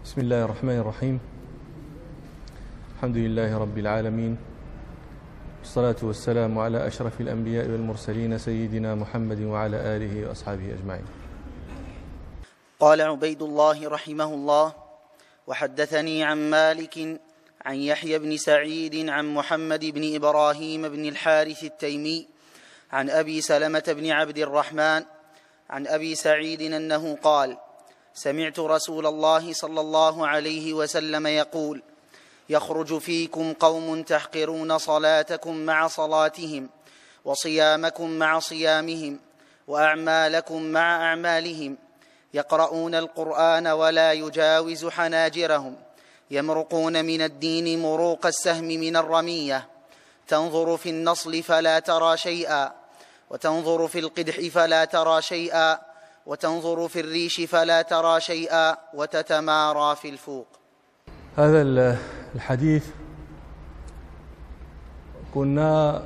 بسم الله الرحمن الرحيم. الحمد لله رب العالمين، والصلاة والسلام على أشرف الأنبياء والمرسلين سيدنا محمد وعلى آله وأصحابه أجمعين. قال عبيد الله رحمه الله: وحدثني عن مالك عن يحيى بن سعيد عن محمد بن إبراهيم بن الحارث التيمي عن أبي سلمة بن عبد الرحمن عن أبي سعيد أنه قال: سمعت رسول الله صلى الله عليه وسلم يقول: يخرج فيكم قوم تحقرون صلاتكم مع صلاتهم، وصيامكم مع صيامهم، وأعمالكم مع أعمالهم، يقرؤون القرآن ولا يجاوز حناجرهم، يمرقون من الدين مروق السهم من الرمية، تنظر في النصل فلا ترى شيئا، وتنظر في القدح فلا ترى شيئا، وتنظر في الريش فلا ترى شيئا، وتتمارى في الفوق. هذا الحديث كنا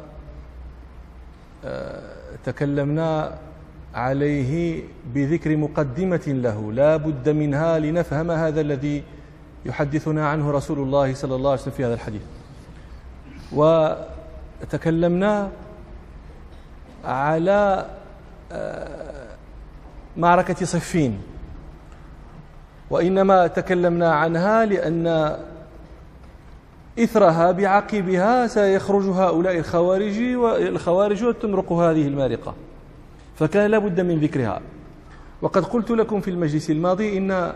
تكلمنا عليه بذكر مقدمة له لا بد منها لنفهم هذا الذي يحدثنا عنه رسول الله صلى الله عليه وسلم في هذا الحديث. وتكلمنا على معركة صفين، وإنما تكلمنا عنها لأن إثرها بعقبها سيخرج هؤلاء الخوارج وتمرق هذه المارقة، فكان لا بد من ذكرها. وقد قلت لكم في المجلس الماضي إن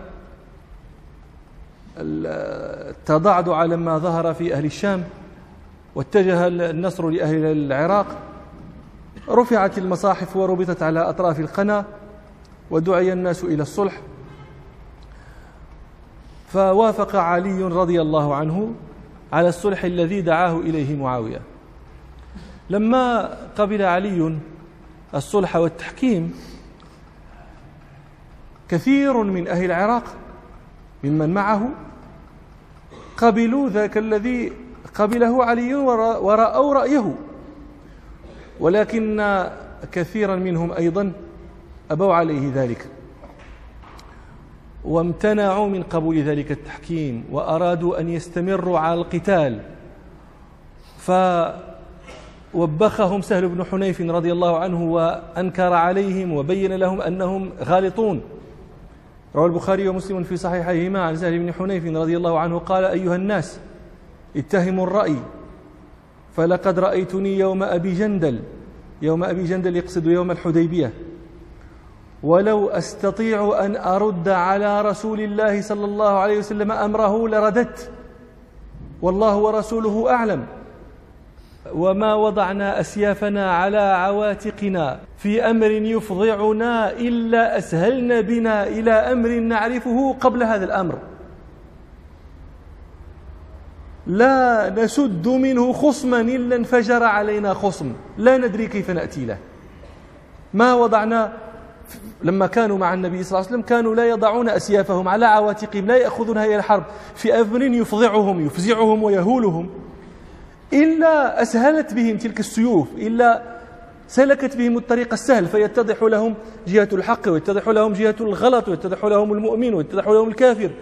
التضعضع لما ظهر في أهل الشام واتجه النصر لأهل العراق رفعت المصاحف وربطت على أطراف القنا ودعي الناس إلى الصلح، فوافق علي رضي الله عنه على الصلح الذي دعاه إليه معاوية. لما قبل علي الصلح والتحكيم كثير من أهل العراق ممن معه قبلوا ذاك الذي قبله علي ورأوا رأيه، ولكن كثيرا منهم أيضا أبوا عليه ذلك وامتنعوا من قبول ذلك التحكيم وأرادوا أن يستمروا على القتال، فوبخهم سهل بن حنيف رضي الله عنه وأنكر عليهم وبين لهم أنهم غالطون. روى البخاري ومسلم في صحيحيهما عن سهل بن حنيف رضي الله عنه قال: أيها الناس اتهموا الرأي، فلقد رأيتني يوم أبي جندل يقصد يوم الحديبية، ولو أستطيع أن أرد على رسول الله صلى الله عليه وسلم أمره لرددت، والله ورسوله أعلم، وما وضعنا أسيافنا على عواتقنا في أمر يفضعنا إلا أسهلنا بنا إلى أمر نعرفه قبل هذا الأمر، لا نسد منه خصما إلا انفجر علينا خصم لا ندري كيف نأتي له. ما وضعنا لما كانوا مع النبي صلى الله عليه وسلم كانوا لا يضعون أسيافهم على عواتقهم، لا يأخذونها إلى الحرب في أمر يفزعهم ويهولهم، إلا أسهلت بهم تلك السيوف، إلا سلكت بهم الطريق السهل فيتضح لهم جهة الحق ويتضح لهم جهة الغلط ويتضح لهم المؤمن ويتضح لهم الكافر.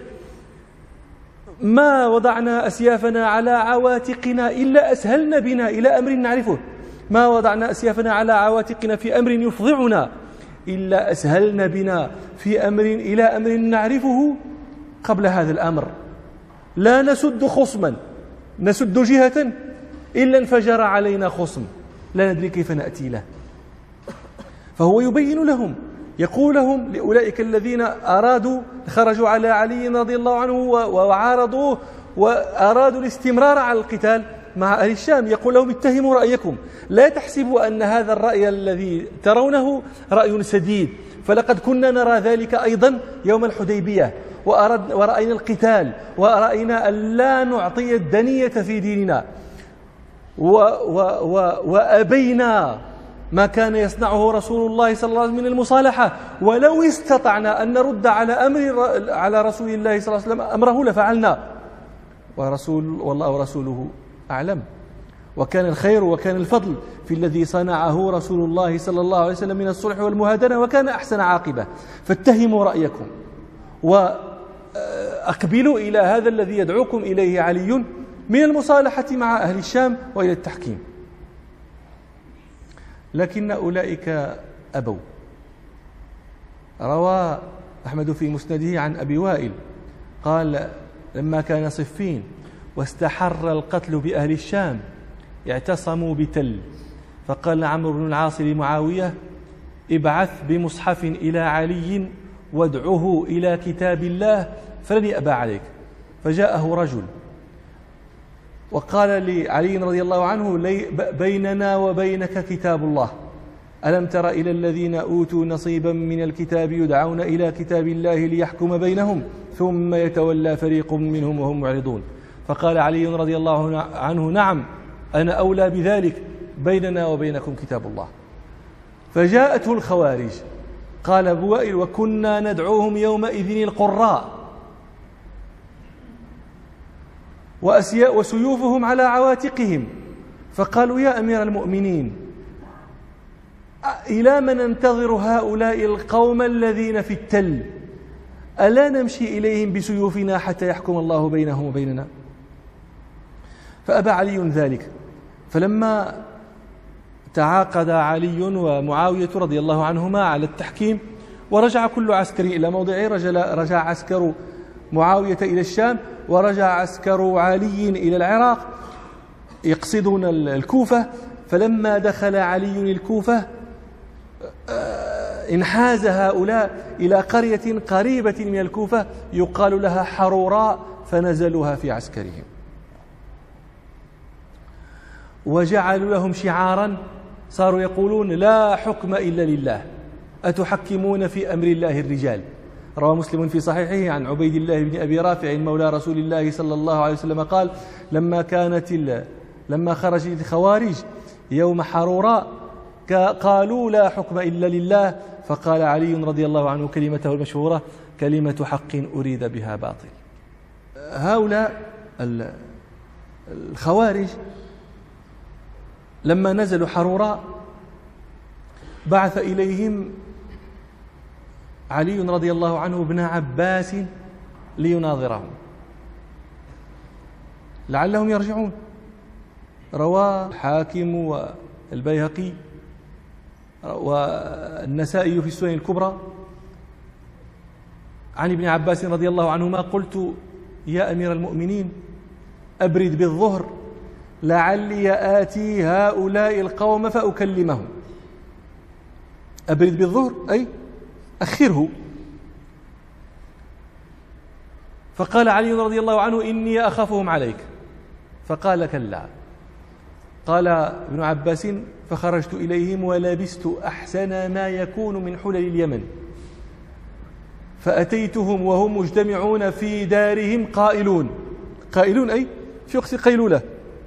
ما وضعنا أسيافنا على عواتقنا إلا أسهلنا بنا إلى أمر نعرفه، ما وضعنا أسيافنا على عواتقنا في أمر يفضعنا إلا أسهلنا بنا في أمر إلى أمر نعرفه قبل هذا الأمر، لا نسد خصما نسد جهة إلا انفجر علينا خصم لا ندري كيف نأتي له. فهو يبين لهم، يقول لهم لأولئك الذين خرجوا على علي رضي الله عنه وعارضوه وأرادوا الاستمرار على القتال مع أهل الشام، يقول لهم: اتهموا رأيكم، لا تحسبوا أن هذا الرأي الذي ترونه رأي سديد، فلقد كنا نرى ذلك أيضا يوم الحديبية، ورأينا القتال، ورأينا أن لا نعطي الدنية في ديننا، وأبينا ما كان يصنعه رسول الله صلى الله عليه وسلم من المصالحة، ولو استطعنا أن نرد على رسول الله صلى الله عليه وسلم أمره لفعلنا، والله ورسوله أعلم. وكان الخير وكان الفضل في الذي صنعه رسول الله صلى الله عليه وسلم من الصلح والمهادنة، وكان أحسن عاقبة. فاتهموا رأيكم أقبلوا إلى هذا الذي يدعوكم إليه علي من المصالحة مع أهل الشام وإلى التحكيم. لكن أولئك أبوا. روى أحمد في مسنده عن أبي وائل قال: لما كان صفين واستحر القتل بأهل الشام اعتصموا بتل، فقال عمرو بن العاص لمعاوية: ابعث بمصحف إلى علي وادعه إلى كتاب الله فلن يأبى عليك. فجاءه رجل وقال لعلي رضي الله عنه: بيننا وبينك كتاب الله، ألم تر إلى الذين أوتوا نصيبا من الكتاب يدعون إلى كتاب الله ليحكم بينهم ثم يتولى فريق منهم وهم معرضون. فقال علي رضي الله عنه: نعم، أنا أولى بذلك، بيننا وبينكم كتاب الله. فجاءته الخوارج. قال أبو وائل: وكنا ندعوهم يومئذ القراء وسيوفهم على عواتقهم. فقالوا: يا أمير المؤمنين، إلى من ننتظر هؤلاء القوم الذين في التل؟ ألا نمشي إليهم بسيوفنا حتى يحكم الله بينهم وبيننا؟ فأبى علي ذلك. فلما تعاقد علي ومعاوية رضي الله عنهما على التحكيم ورجع كل عسكر إلى موضعه، رجع عسكر معاوية إلى الشام ورجع عسكر علي إلى العراق يقصدون الكوفة. فلما دخل علي الكوفة انحاز هؤلاء إلى قرية قريبة من الكوفة يقال لها حروراء، فنزلوها في عسكرهم وجعلوا لهم شعارا، صاروا يقولون: لا حكم إلا لله، أتحكمون في أمر الله الرجال. روى مسلم في صحيحه عن عبيد الله بن أبي رافع مولى رسول الله صلى الله عليه وسلم قال: لما خرج الخوارج يوم حروراء قالوا: لا حكم إلا لله. فقال علي رضي الله عنه كلمته المشهورة: كلمة حق أريد بها باطل. هؤلاء الخوارج لما نزلوا حروراء بعث إليهم علي رضي الله عنه ابن عباس ليناظرهم لعلهم يرجعون. رواه الحاكم والبيهقي والنسائي في السنن الكبرى عن ابن عباس رضي الله عنهما: قلت: يا أمير المؤمنين، أبرد بالظهر لعلي آتي هؤلاء القوم فأكلمهم. أبرد بالظهر أي أخره. فقال علي رضي الله عنه: إني أخافهم عليك. فقال: كلا. قال ابن عباس: فخرجت إليهم ولبست أحسن ما يكون من حلل اليمن، فأتيتهم وهم مجتمعون في دارهم قائلون أي في وقت قيلولة.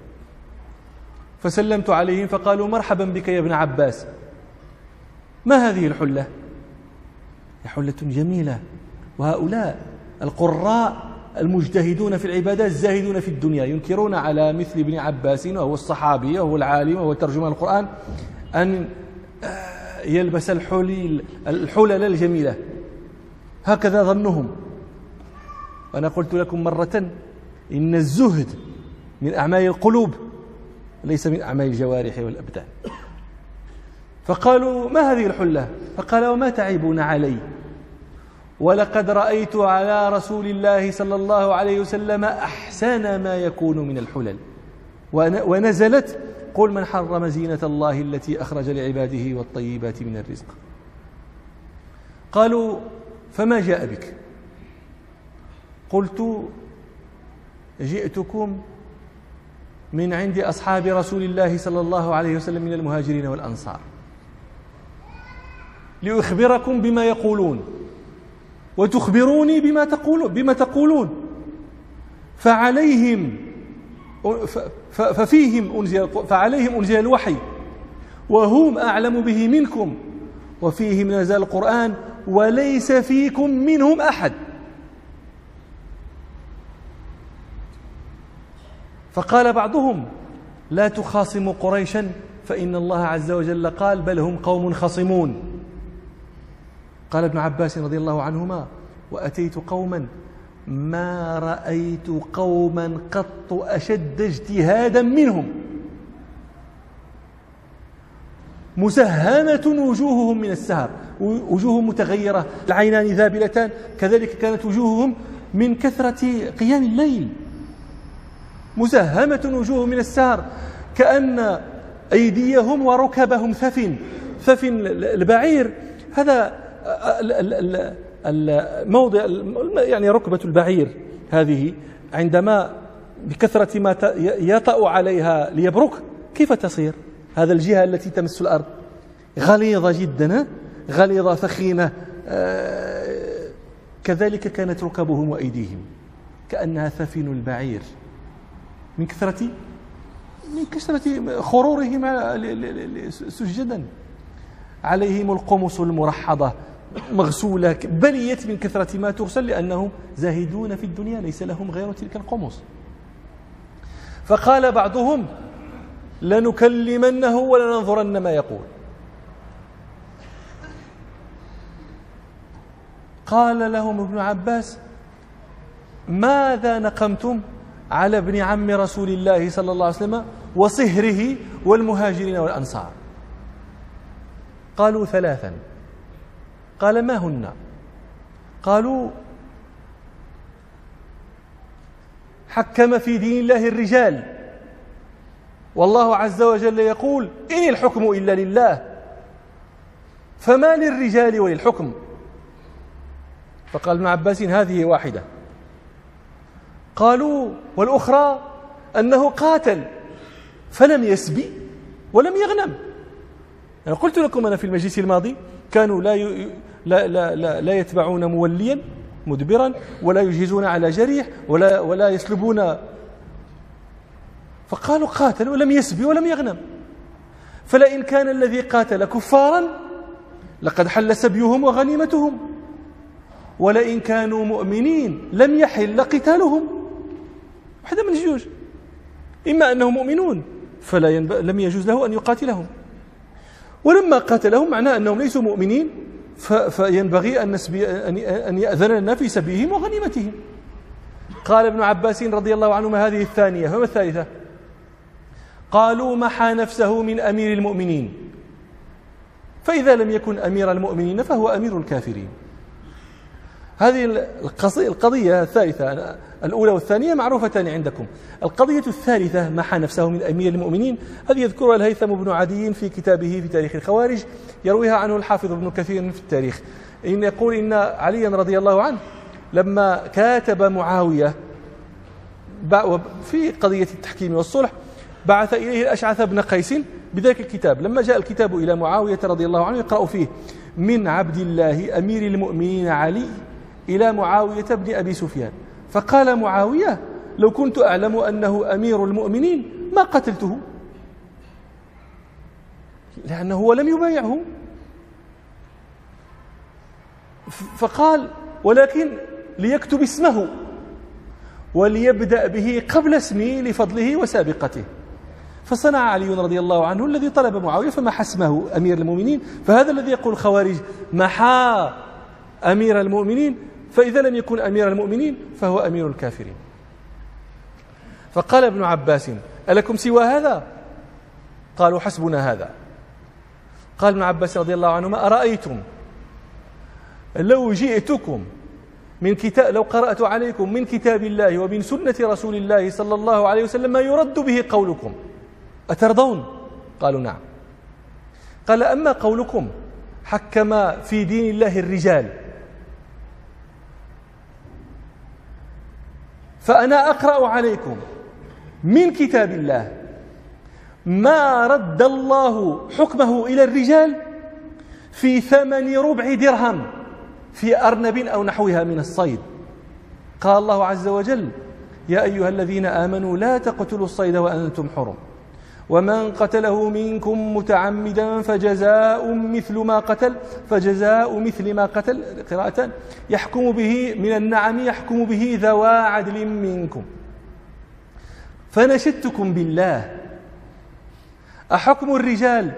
فسلمت عليهم فقالوا: مرحبا بك يا ابن عباس، ما هذه الحلة؟ حلة جميلة. وهؤلاء القراء المجتهدون في العبادات الزاهدون في الدنيا ينكرون على مثل ابن عباس وهو الصحابي وهو العالم وهو ترجمان القرآن أن يلبس الحلل الجميلة، هكذا ظنهم. وأنا قلت لكم مرة إن الزهد من أعمال القلوب ليس من أعمال الجوارح والأبدان. فقالوا: ما هذه الحلة؟ فقال: وما تعيبون علي؟ ولقد رأيت على رسول الله صلى الله عليه وسلم أحسن ما يكون من الحلل. ونزلت: قل من حرم زينة الله التي أخرج لعباده والطيبات من الرزق. قالوا: فما جاء بك؟ قلت: جئتكم من عند أصحاب رسول الله صلى الله عليه وسلم من المهاجرين والأنصار لأخبركم بما يقولون وتخبروني بما تقولون. فعليهم أنزل الوحي وهم أعلم به منكم، وفيهم نزل القرآن وليس فيكم منهم أحد. فقال بعضهم: لا تخاصموا قريشا فإن الله عز وجل قال: بل هم قوم خصمون. قال ابن عباس رضي الله عنهما: وأتيت قوما ما رأيت قوما قط أشد اجتهادا منهم، مسهمة وجوههم من السهر، وجوههم متغيرة، العينان ذابلتان، كذلك كانت وجوههم من كثرة قيام الليل، مسهمة وجوههم من السهر، كأن أيديهم وركبهم ثفن البعير. هذا الموضع يعني ركبة البعير هذه عندما بكثرة ما يطأ عليها ليبرك كيف تصير؟ هذا الجهة التي تمس الأرض غليظة جدا، غليظة ثخينة، كذلك كانت ركبهم وأيديهم كأنها ثفن البعير من كثرة خرورهم سجدا. عليهم القمص المرحضة مغسولة بليت من كثرة ما تغسل، لأنهم زاهدون في الدنيا ليس لهم غير تلك القمص. فقال بعضهم لنكلمنه ولننظرن ما يقول. قال لهم ابن عباس ماذا نقمتم على ابن عم رسول الله صلى الله عليه وسلم وصهره والمهاجرين والأنصار؟ قالوا 3. قال ما هن؟ قالوا حكم في دين الله الرجال، والله عز وجل يقول إن الحكم إلا لله، فما للرجال وللحكم؟ فقال ابن عباس هذه واحدة. قالوا والأخرى أنه قاتل فلم يسبي ولم يغنم. أنا قلت لكم أنا في المجلس الماضي كانوا لا يتبعون موليا مدبرا ولا يجهزون على جريح ولا يسلبون، فقالوا قاتل ولم يسبي ولم يغنم. فلئن كان الذي قاتل كفارا لقد حل سبيهم وغنيمتهم، ولئن كانوا مؤمنين لم يحل قتالهم. واحدة من الجوج، إما أنهم مؤمنون لم يجوز له أن يقاتلهم، ولما قاتلهم معناه أنهم ليسوا مؤمنين فينبغي أن يأذن لنا في سبيهم وغنيمتهم. قال ابن عباس رضي الله عنهما هذه الثانية. وما الثالثة؟ قالوا محى نفسه من أمير المؤمنين، فإذا لم يكن أمير المؤمنين فهو أمير الكافرين. هذه القضية الثالثة، الأولى والثانية معروفتان عندكم. القضية الثالثة محى نفسه من أمير المؤمنين، هذه يذكرها الهيثم بن عدي في كتابه في تاريخ الخوارج، يرويها عنه الحافظ ابن كثير في التاريخ، إن يقول إن عليا رضي الله عنه لما كاتب معاوية في قضية التحكيم والصلح بعث إليه الأشعث بن قيس بذلك الكتاب. لما جاء الكتاب إلى معاوية رضي الله عنه يقرأ فيه من عبد الله أمير المؤمنين علي إلى معاوية بن أبي سفيان، فقال معاوية لو كنت أعلم أنه أمير المؤمنين ما قتلته، لأنه لم يبايعه. فقال ولكن ليكتب اسمه وليبدأ به قبل اسمه لفضله وسابقته. فصنع علي رضي الله عنه الذي طلب معاوية فمحى اسمه أمير المؤمنين. فهذا الذي يقول الخوارج محى أمير المؤمنين، فإذا لم يكن أمير المؤمنين فهو أمير الكافرين. فقال ابن عباس ألكم سوى هذا؟ قالوا حسبنا هذا. قال ابن عباس رضي الله عنهما أرأيتم لو جئتكم من كتاب، لو قرأت عليكم من كتاب الله ومن سنة رسول الله صلى الله عليه وسلم ما يرد به قولكم أترضون؟ قالوا نعم. قال أما قولكم حكم في دين الله الرجال، فأنا أقرأ عليكم من كتاب الله ما رد الله حكمه إلى الرجال في 8 ربع درهم في أرنب أو نحوها من الصيد. قال الله عز وجل يا أيها الذين آمنوا لا تقتلوا الصيد وأنتم حرم، ومن قتله منكم متعمدا فجزاء مثل ما قتل قراءة يحكم به من النعم يحكم به ذوى عدل منكم. فنشدتكم بالله أحكم الرجال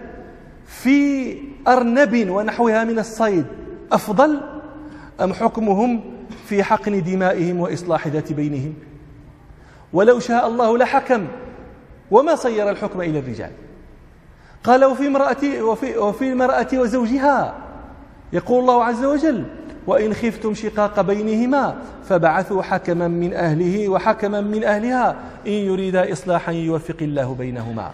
في أرنب ونحوها من الصيد أفضل أم حكمهم في حقن دمائهم وإصلاح ذات بينهم؟ ولو شاء الله لحكم وما صير الحكم إلى الرجال. قال وفي المرأة وزوجها يقول الله عز وجل: وإن خفتم شقاق بينهما فابعثوا حكما من أهله وحكما من أهلها إن يريدا إصلاحا يوفق الله بينهما.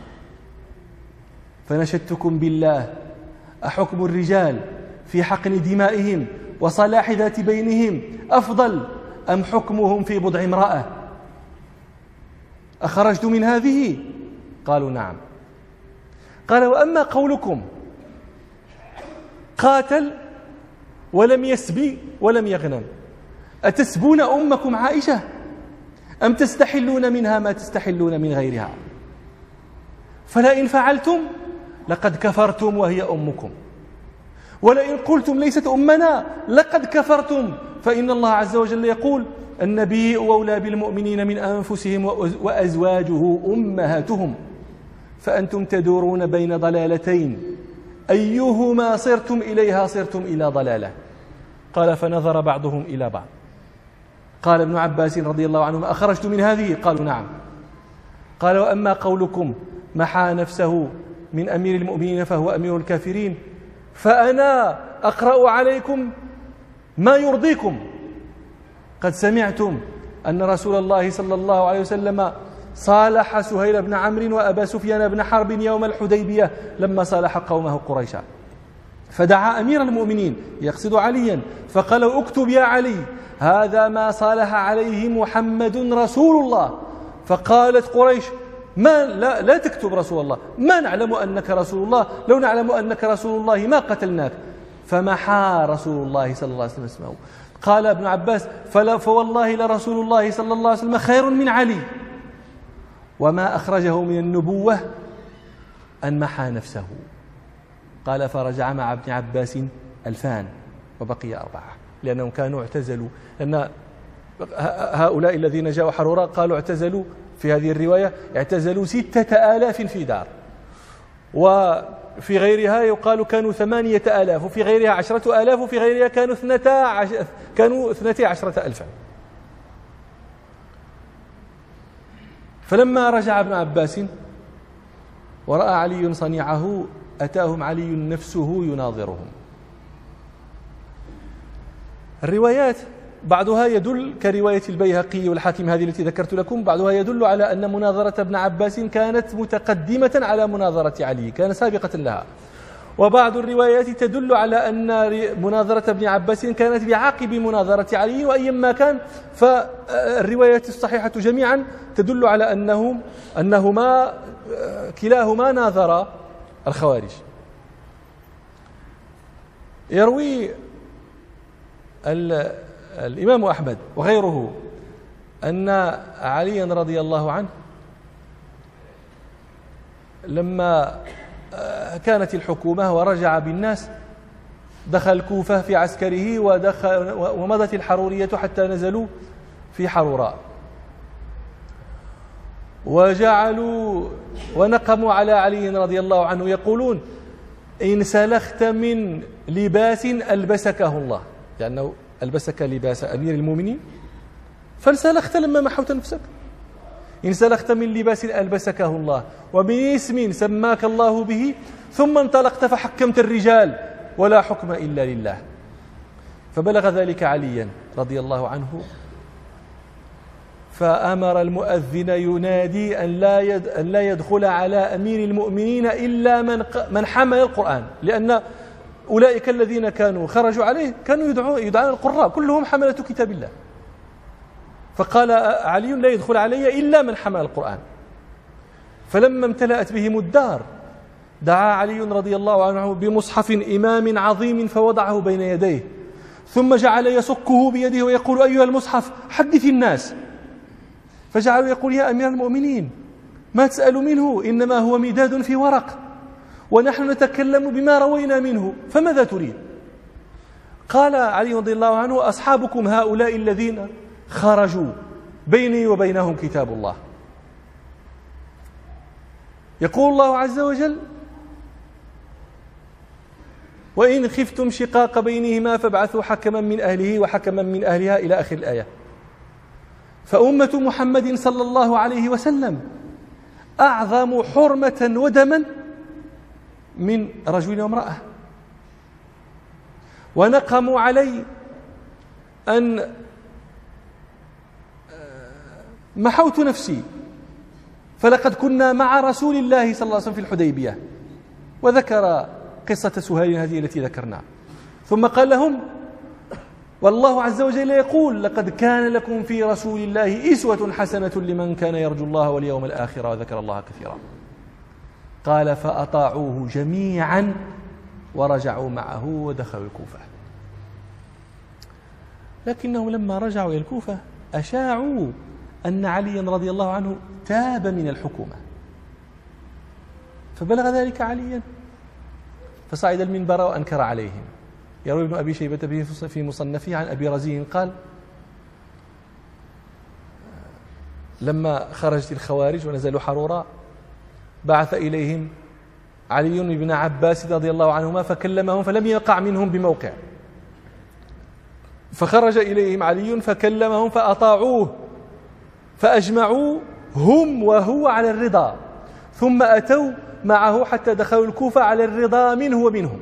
فنشدتكم بالله أحكم الرجال في حقن دمائهم وصلاح ذات بينهم أفضل أم حكمهم في بضع امرأة؟ أخرجت من هذه؟ قالوا نعم. قال: وأما قولكم قاتل ولم يسبي ولم يغنم، أتسبون أمكم عائشة أم تستحلون منها ما تستحلون من غيرها؟ فلئن فعلتم لقد كفرتم وهي أمكم، ولئن قلتم ليست أمنا لقد كفرتم، فإن الله عز وجل يقول: النبي أولى بالمؤمنين من أنفسهم وأزواجه أمهاتهم، فأنتم تدورون بين ضلالتين أيهما صرتم إليها صرتم إلى ضلالة. قال: فنظر بعضهم إلى بعض. قال ابن عباس رضي الله عنهما: أخرجت من هذه؟ قالوا نعم. قال: وأما قولكم محى نفسه من أمير المؤمنين فهو أمير الكافرين، فأنا أقرأ عليكم ما يرضيكم. قد سمعتم أن رسول الله صلى الله عليه وسلم صالح سهيل بن عمرو وأبا سفيان بن حرب يوم الحديبية لما صالح قومه قريشا، فدعا أمير المؤمنين يقصد عليا فقال: اكتب يا علي هذا ما صالح عليه محمد رسول الله. فقالت قريش: لا تكتب رسول الله، ما نعلم أنك رسول الله، لو نعلم أنك رسول الله ما قتلناك. فمحى رسول الله صلى الله عليه وسلم اسمه. قال ابن عباس: فوالله لرسول الله صلى الله عليه وسلم خير من علي، وما أخرجه من النبوة أن محى نفسه. قال: فرجع مع ابن عباس 2000 وبقي 4، لأنهم كانوا اعتزلوا، لأن هؤلاء الذين جاءوا حرورا قالوا اعتزلوا، في هذه الرواية اعتزلوا 6000 في دار، وفي غيرها يقال كانوا 8000، وفي غيرها 10,000، وفي غيرها كانوا 12,000. فلما رجع ابن عباس ورأى علي صنيعه أتاهم علي نفسه يناظرهم. الروايات بعضها يدل كرواية البيهقي والحاكم هذه التي ذكرت لكم، بعضها يدل على أن مناظرة ابن عباس كانت متقدمة على مناظرة علي، كان سابقة لها. وبعض الروايات تدل على أن مناظرة ابن عباس كانت بعقب مناظرة علي، وأيما كان فالروايات الصحيحة جميعا تدل على أنهما كلاهما ناظر الخوارج. يروي الإمام أحمد وغيره أن عليا رضي الله عنه لما كانت الحكومة ورجع بالناس دخل الكوفة في عسكره ومضت الحرورية حتى نزلوا في حروراء، وجعلوا ونقموا على علي رضي الله عنه يقولون: إن سلخت من لباس ألبسكه الله، لأنه ألبسك لباس أمير المؤمنين فانسلخت لما محوت نفسك. إن سلخت من لباس ألبسكه الله ومن اسم سماك الله به ثم انطلقت فحكمت الرجال ولا حكم إلا لله. فبلغ ذلك عليا رضي الله عنه فأمر المؤذن ينادي أن لا يدخل على أمير المؤمنين إلا من حمل القرآن، لأن أولئك الذين كانوا خرجوا عليه كانوا يدعون القراء كلهم حملة كتاب الله. فقال علي: لا يدخل علي إلا من حمل القرآن. فلما امتلأت بهم الدار دعا علي رضي الله عنه بمصحف إمام عظيم فوضعه بين يديه، ثم جعل يصكه بيده ويقول: أيها المصحف حدث الناس. فجعلوا يقول: يا أمير المؤمنين ما تسأل منه، إنما هو مداد في ورق ونحن نتكلم بما روينا منه، فماذا تريد؟ قال علي رضي الله عنه: أصحابكم هؤلاء الذين خرجوا بيني وبينهم كتاب الله. يقول الله عز وجل: وإن خفتم شقاق بينهما فابعثوا حكما من أهله وحكما من أهلها إلى آخر الآية. فأمة محمد صلى الله عليه وسلم أعظم حرمة ودما من رجل وامرأة. ونقموا علي أن محوت نفسي، فلقد كنا مع رسول الله صلى الله عليه وسلم في الحديبية، وذكر قصة سهيل هذه التي ذكرناها، ثم قال لهم: والله عز وجل يقول: لقد كان لكم في رسول الله أسوة حسنة لمن كان يرجو الله واليوم الآخر وذكر الله كثيرا. قال: فأطاعوه جميعا ورجعوا معه ودخلوا الكوفة. لكنهم لما رجعوا إلى الكوفة أشاعوا أن عليا رضي الله عنه تاب من الحكومة، فبلغ ذلك عليا فصعد المنبر وأنكر عليهم. يروي ابن أبي شيبة به في مصنفه عن أبي رزين قال: لما خرجت الخوارج ونزلوا حرورا بعث إليهم علي بن عباس رضي الله عنهما فكلمهم فلم يقع منهم بموقع، فخرج إليهم علي فكلمهم فأطاعوه فأجمعوا هم وهو على الرضا، ثم أتوا معه حتى دخلوا الكوفة على الرضا منه ومنهم،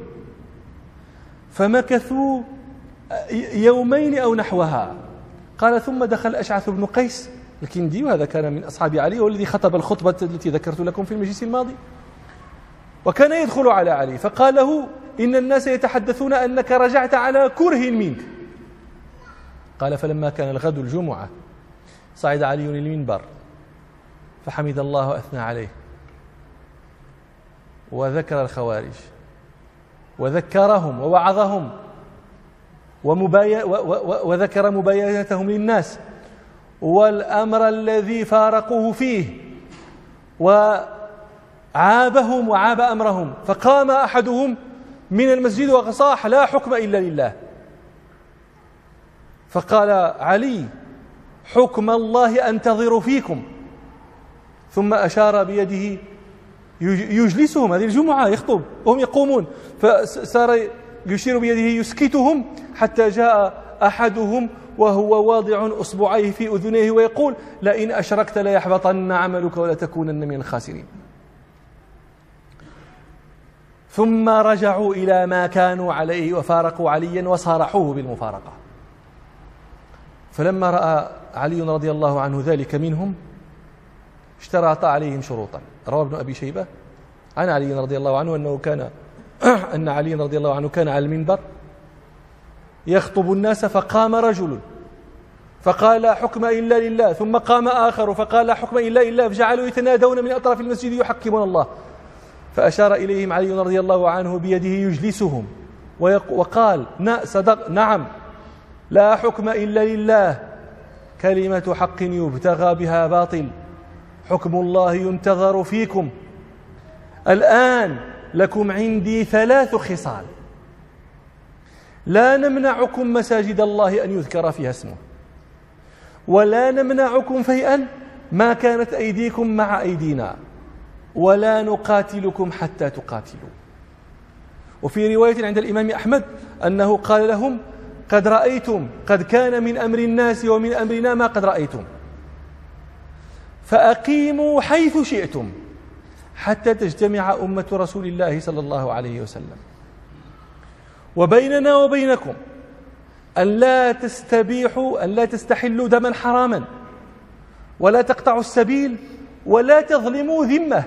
فمكثوا يومين أو نحوها. قال: ثم دخل أشعث بن قيس الكندي، وهذا كان من أصحاب علي والذي خطب الخطبة التي ذكرت لكم في المجلس الماضي، وكان يدخل على علي فقال له: إن الناس يتحدثون أنك رجعت على كره منك. قال: فلما كان الغد الجمعة صعد علي المنبر فحمد الله وأثنى عليه وذكر الخوارج وذكرهم ووعظهم وذكر مباينتهم للناس والأمر الذي فارقوه فيه، وعابهم وعاب أمرهم. فقام أحدهم من المسجد وصاح: لا حكم إلا لله. فقال علي: حكم الله أنتظر فيكم. ثم أشار بيده يجلسهم، هذه الجمعة يخطب وهم يقومون، فصار يشير بيده يسكتهم حتى جاء أحدهم وهو واضع أصبعيه في أذنيه ويقول: لئن أشركت ليحبطن عملك ولتكونن من الخاسرين. ثم رجعوا إلى ما كانوا عليه وفارقوا عليا وصارحوه بالمفارقة. فلما رأى علي رضي الله عنه ذلك منهم اشترط عليهم شروطا. روى ابن أبي شيبة عن علي رضي الله عنه أن علي رضي الله عنه كان على المنبر يخطب الناس، فقام رجل فقال: لا حكم إلا لله، ثم قام آخر فقال: لا حكم إلا لله، فجعلوا يتنادون من أطراف المسجد يحكمون الله. فأشار إليهم علي رضي الله عنه بيده يجلسهم وقال: نعم، لا حكم إلا لله، كلمة حق يبتغى بها باطل، حكم الله ينتظر فيكم. الآن لكم عندي 3 خصال: لا نمنعكم مساجد الله أن يذكر فيها اسمه، ولا نمنعكم فيئا ما كانت أيديكم مع أيدينا، ولا نقاتلكم حتى تقاتلوا. وفي رواية عند الإمام أحمد أنه قال لهم: قد رأيتم، قد كان من أمر الناس ومن أمرنا ما قد رأيتم، فأقيموا حيث شئتم حتى تجتمع أمة رسول الله صلى الله عليه وسلم، وبيننا وبينكم أن لا تستحلوا دما حراما، ولا تقطعوا السبيل، ولا تظلموا ذمة،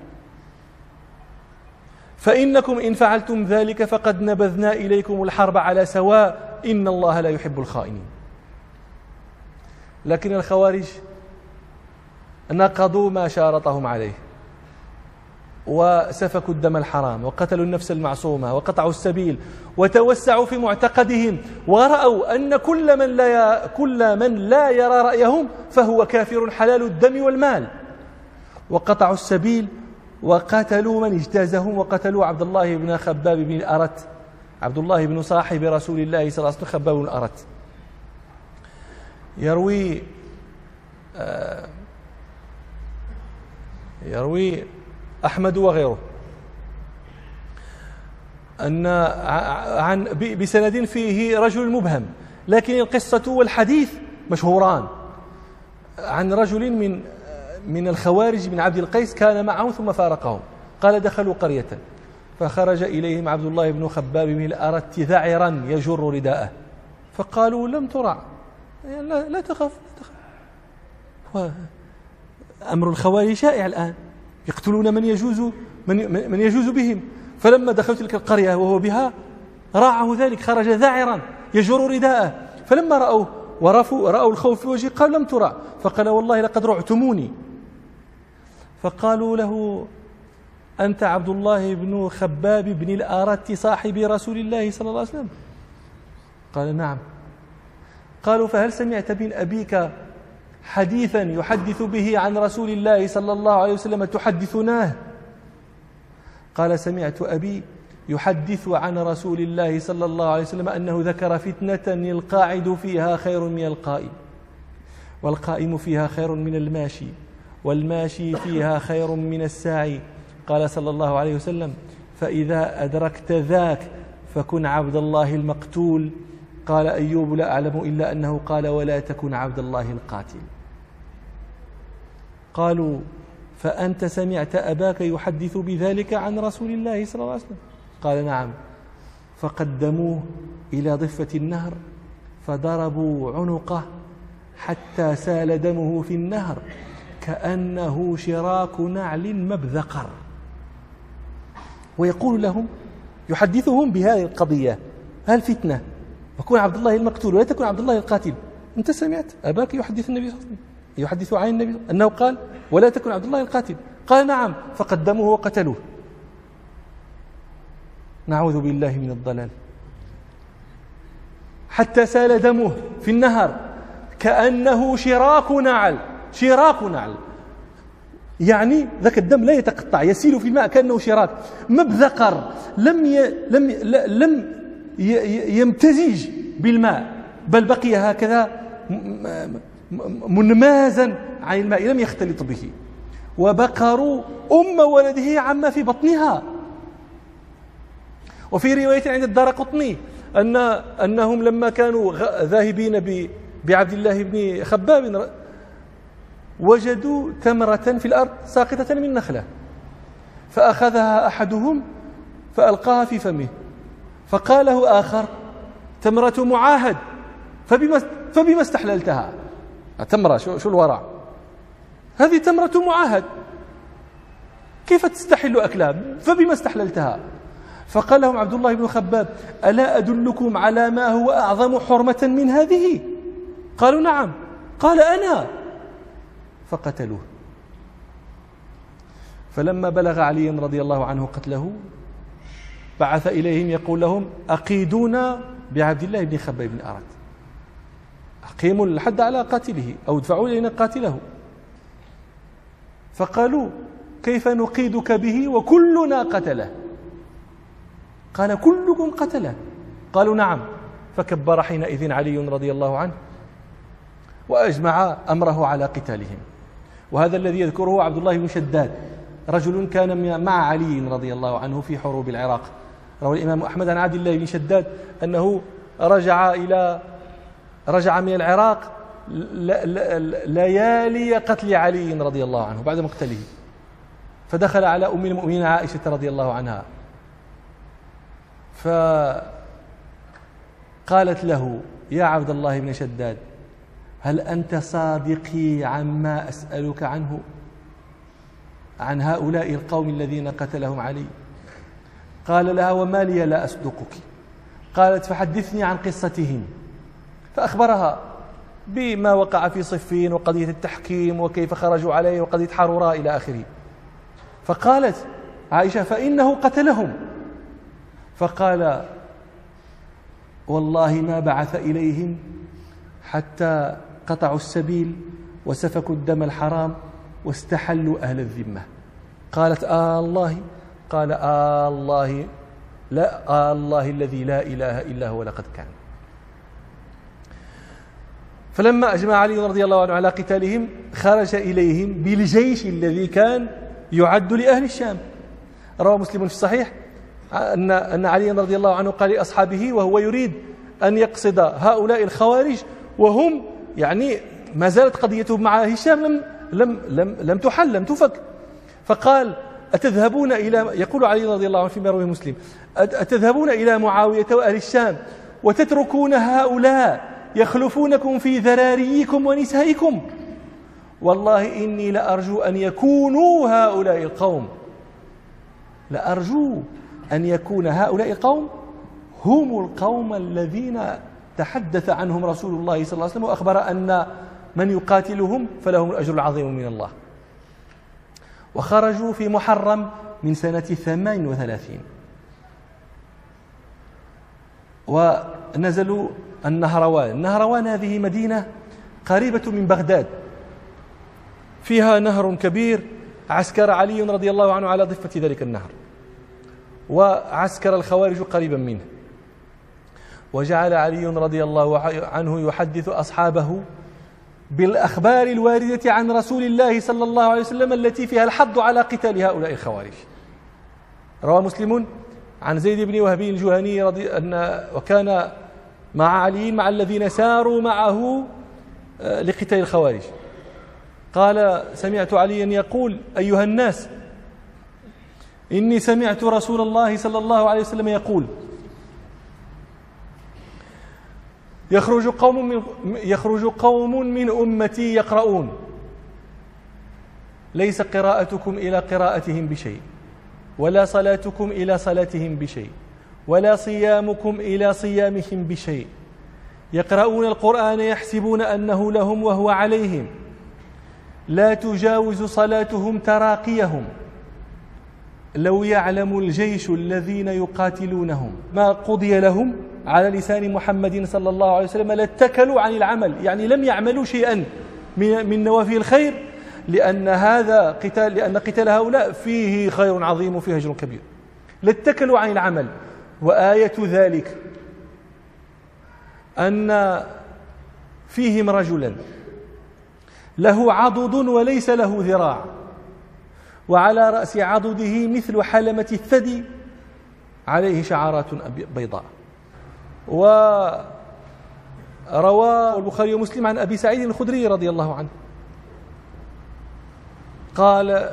فإنكم إن فعلتم ذلك فقد نبذنا إليكم الحرب على سواء، إن الله لا يحب الخائنين. لكن الخوارج نقضوا ما شارطهم عليه، وسفكوا الدم الحرام، وقتلوا النفس المعصومة، وقطعوا السبيل، وتوسعوا في معتقدهم، ورأوا أن كل من لا يرى رأيهم فهو كافر حلال الدم والمال، وقطعوا السبيل، وقتلوا من اجتازهم، وقتلوا عبد الله بن خباب بن الأرت، عبد الله بن صاحب رسول الله صلى الله عليه وسلم، خباب بن الأرت. يروي أحمد وغيره بسند فيه رجل مبهم، لكن القصة والحديث مشهوران عن رجل من الخوارج من عبد القيس كان معهم ثم فارقهم. قال دخلوا قرية فخرج إليهم عبد الله بن خباب بن الأرت ذعرا يجر رداءه، فقالوا لم ترع، لا تخف أمر الخوارج شائع الآن، يقتلون من يجوز بهم. فلما دخلت تلك القرية وهو بها راعه ذلك، خرج ذاعرا يجر رداءه، فلما رأوه ورأوا الخوف في وجهه قال لم ترع، فقال والله لقد رعتموني. فقالوا له أنت عبد الله بن خباب بن الأرت صاحب رسول الله صلى الله عليه وسلم؟ قال نعم. قالوا فهل سمعت من أبيك حديثا يحدث به عن رسول الله صلى الله عليه وسلم تحدثناه؟ قال سمعت أبي يحدث عن رسول الله صلى الله عليه وسلم أنه ذكر فتنة القاعد فيها خير من القائم، والقائم فيها خير من الماشي، والماشي فيها خير من الساعي. قال صلى الله عليه وسلم فإذا أدركت ذاك فكن عبد الله المقتول. قال أيوب لا أعلم إلا أنه قال ولا تكن عبد الله القاتل. قالوا فأنت سمعت أباك يحدث بذلك عن رسول الله صلى الله عليه وسلم؟ قال نعم. فقدموه إلى ضفة النهر فضربوا عنقه حتى سال دمه في النهر كأنه شراك نعل مبذقر. ويقول لهم يحدثهم بهذه القضية الفتنة، وكن عبد الله المقتول ولا تكن عبد الله القاتل. أنت سمعت أباك يحدث النبي صلى الله عليه وسلم يحدث عن النبي أنه قال ولا تكن عبد الله القاتل؟ قال نعم. فقدموه وقتلوه. نعوذ بالله من الضلال. حتى سال دمه في النهر كأنه شراك نعل. شراك نعل يعني ذاك الدم لا يتقطع، يسيل في الماء كأنه شراك مبذقر، لم يمتزج بالماء، بل بقي هكذا منمازا عن الماء لم يختلط به. وبقروا ولده عما في بطنها. وفي رواية عند الدارقطني أنهم لما كانوا ذاهبين بعبد الله بن خباب وجدوا تمرة في الأرض ساقطة من نخلة، فأخذها أحدهم فألقاها في فمه، فقال له آخر تمرة معاهد فبما استحللتها؟ تمرة شو الورع؟ هذه تمرة معاهد كيف تستحل أكلها؟ فبما استحللتها؟ فقال لهم عبد الله بن خباب ألا أدلكم على ما هو أعظم حرمة من هذه؟ قالوا نعم. قال أنا. فقتلوه. فلما بلغ علي رضي الله عنه قتله بعث إليهم يقول لهم أقيدونا بعبد الله بن خباب بن الأرت، أقيموا الحد على قاتله أو ادفعوا إلينا قاتله. فقالوا كيف نقيدك به وكلنا قتله؟ قال كلكم قتله؟ قالوا نعم. فكبر حينئذ علي رضي الله عنه وأجمع أمره على قتالهم. وهذا الذي يذكره عبد الله بن شداد، رجل كان مع علي رضي الله عنه في حروب العراق. روى الإمام أحمد عن عبد الله بن شداد أنه رجع من العراق ليالي قتل علي رضي الله عنه بعد مقتله، فدخل على أم المؤمنين عائشة رضي الله عنها فقالت له يا عبد الله بن شداد هل أنت صادقي عما أسألك عنه، عن هؤلاء القوم الذين قتلهم علي؟ قال لها وما لي لا أصدقك؟ قالت فحدثني عن قصتهم. فأخبرها بما وقع في صفين وقضية التحكيم وكيف خرجوا عليه وقضية حروراء إلى آخره. فقالت عائشة فإنه قتلهم. فقال والله ما بعث إليهم حتى قطعوا السبيل وسفكوا الدم الحرام واستحلوا أهل الذمة. قالت الله؟ قال الله لا، الله الذي لا إله إلا هو لقد كان. فلما أجمع علي رضي الله عنه على قتالهم خرج إليهم بالجيش الذي كان يعد لأهل الشام. روى مسلم في الصحيح أن علي رضي الله عنه قال لأصحابه وهو يريد أن يقصد هؤلاء الخوارج وهم يعني ما زالت قضيتهم مع هشام لم تحل، لم تفك. فقال أتذهبون إلى، يقول علي رضي الله عنه فيما رواه مسلم، أتذهبون إلى معاوية وأهل الشام وتتركون هؤلاء يخلفونكم في ذراريكم ونسائكم؟ والله إني لأرجو أن يكونوا هؤلاء القوم، لأرجو أن يكون هؤلاء القوم هم القوم الذين تحدث عنهم رسول الله صلى الله عليه وسلم وأخبر أن من يقاتلهم فلهم الأجر العظيم من الله. وخرجوا في محرم من سنة 38 ونزلوا النهروان. النهروان هذه مدينة قريبة من بغداد، فيها نهر كبير، عسكر علي رضي الله عنه على ضفة ذلك النهر، وعسكر الخوارج قريبا منه. وجعل علي رضي الله عنه يحدث أصحابه بالأخبار الواردة عن رسول الله صلى الله عليه وسلم التي فيها الحض على قتال هؤلاء الخوارج. روى مسلم عن زيد بن وهب الجهني وكان مع علي مع الذين ساروا معه لقتال الخوارج، قال سمعت عليا يقول أيها الناس إني سمعت رسول الله صلى الله عليه وسلم يقول يخرج قوم من أمتي يقرؤون ليس قراءتكم إلى قراءتهم بشيء ولا صلاتكم إلى صلاتهم بشيء ولا صيامكم إلى صيامهم بشيء، يقرؤون القرآن يحسبون أنه لهم وهو عليهم، لا تجاوز صلاتهم تراقيهم، لو يعلم الجيش الذين يقاتلونهم ما قضي لهم على لسان محمد صلى الله عليه وسلم لاتكلوا عن العمل، يعني لم يعملوا شيئا من نوافل الخير، لأن قتال هؤلاء فيه خير عظيم وفيه أجر كبير، لاتكلوا عن العمل. وآية ذلك أن فيهم رجلا له عضد وليس له ذراع، وعلى رأس عضده مثل حلمة الثدي عليه شعارات بيضاء. وروى البخاري ومسلم عن أبي سعيد الخدري رضي الله عنه قال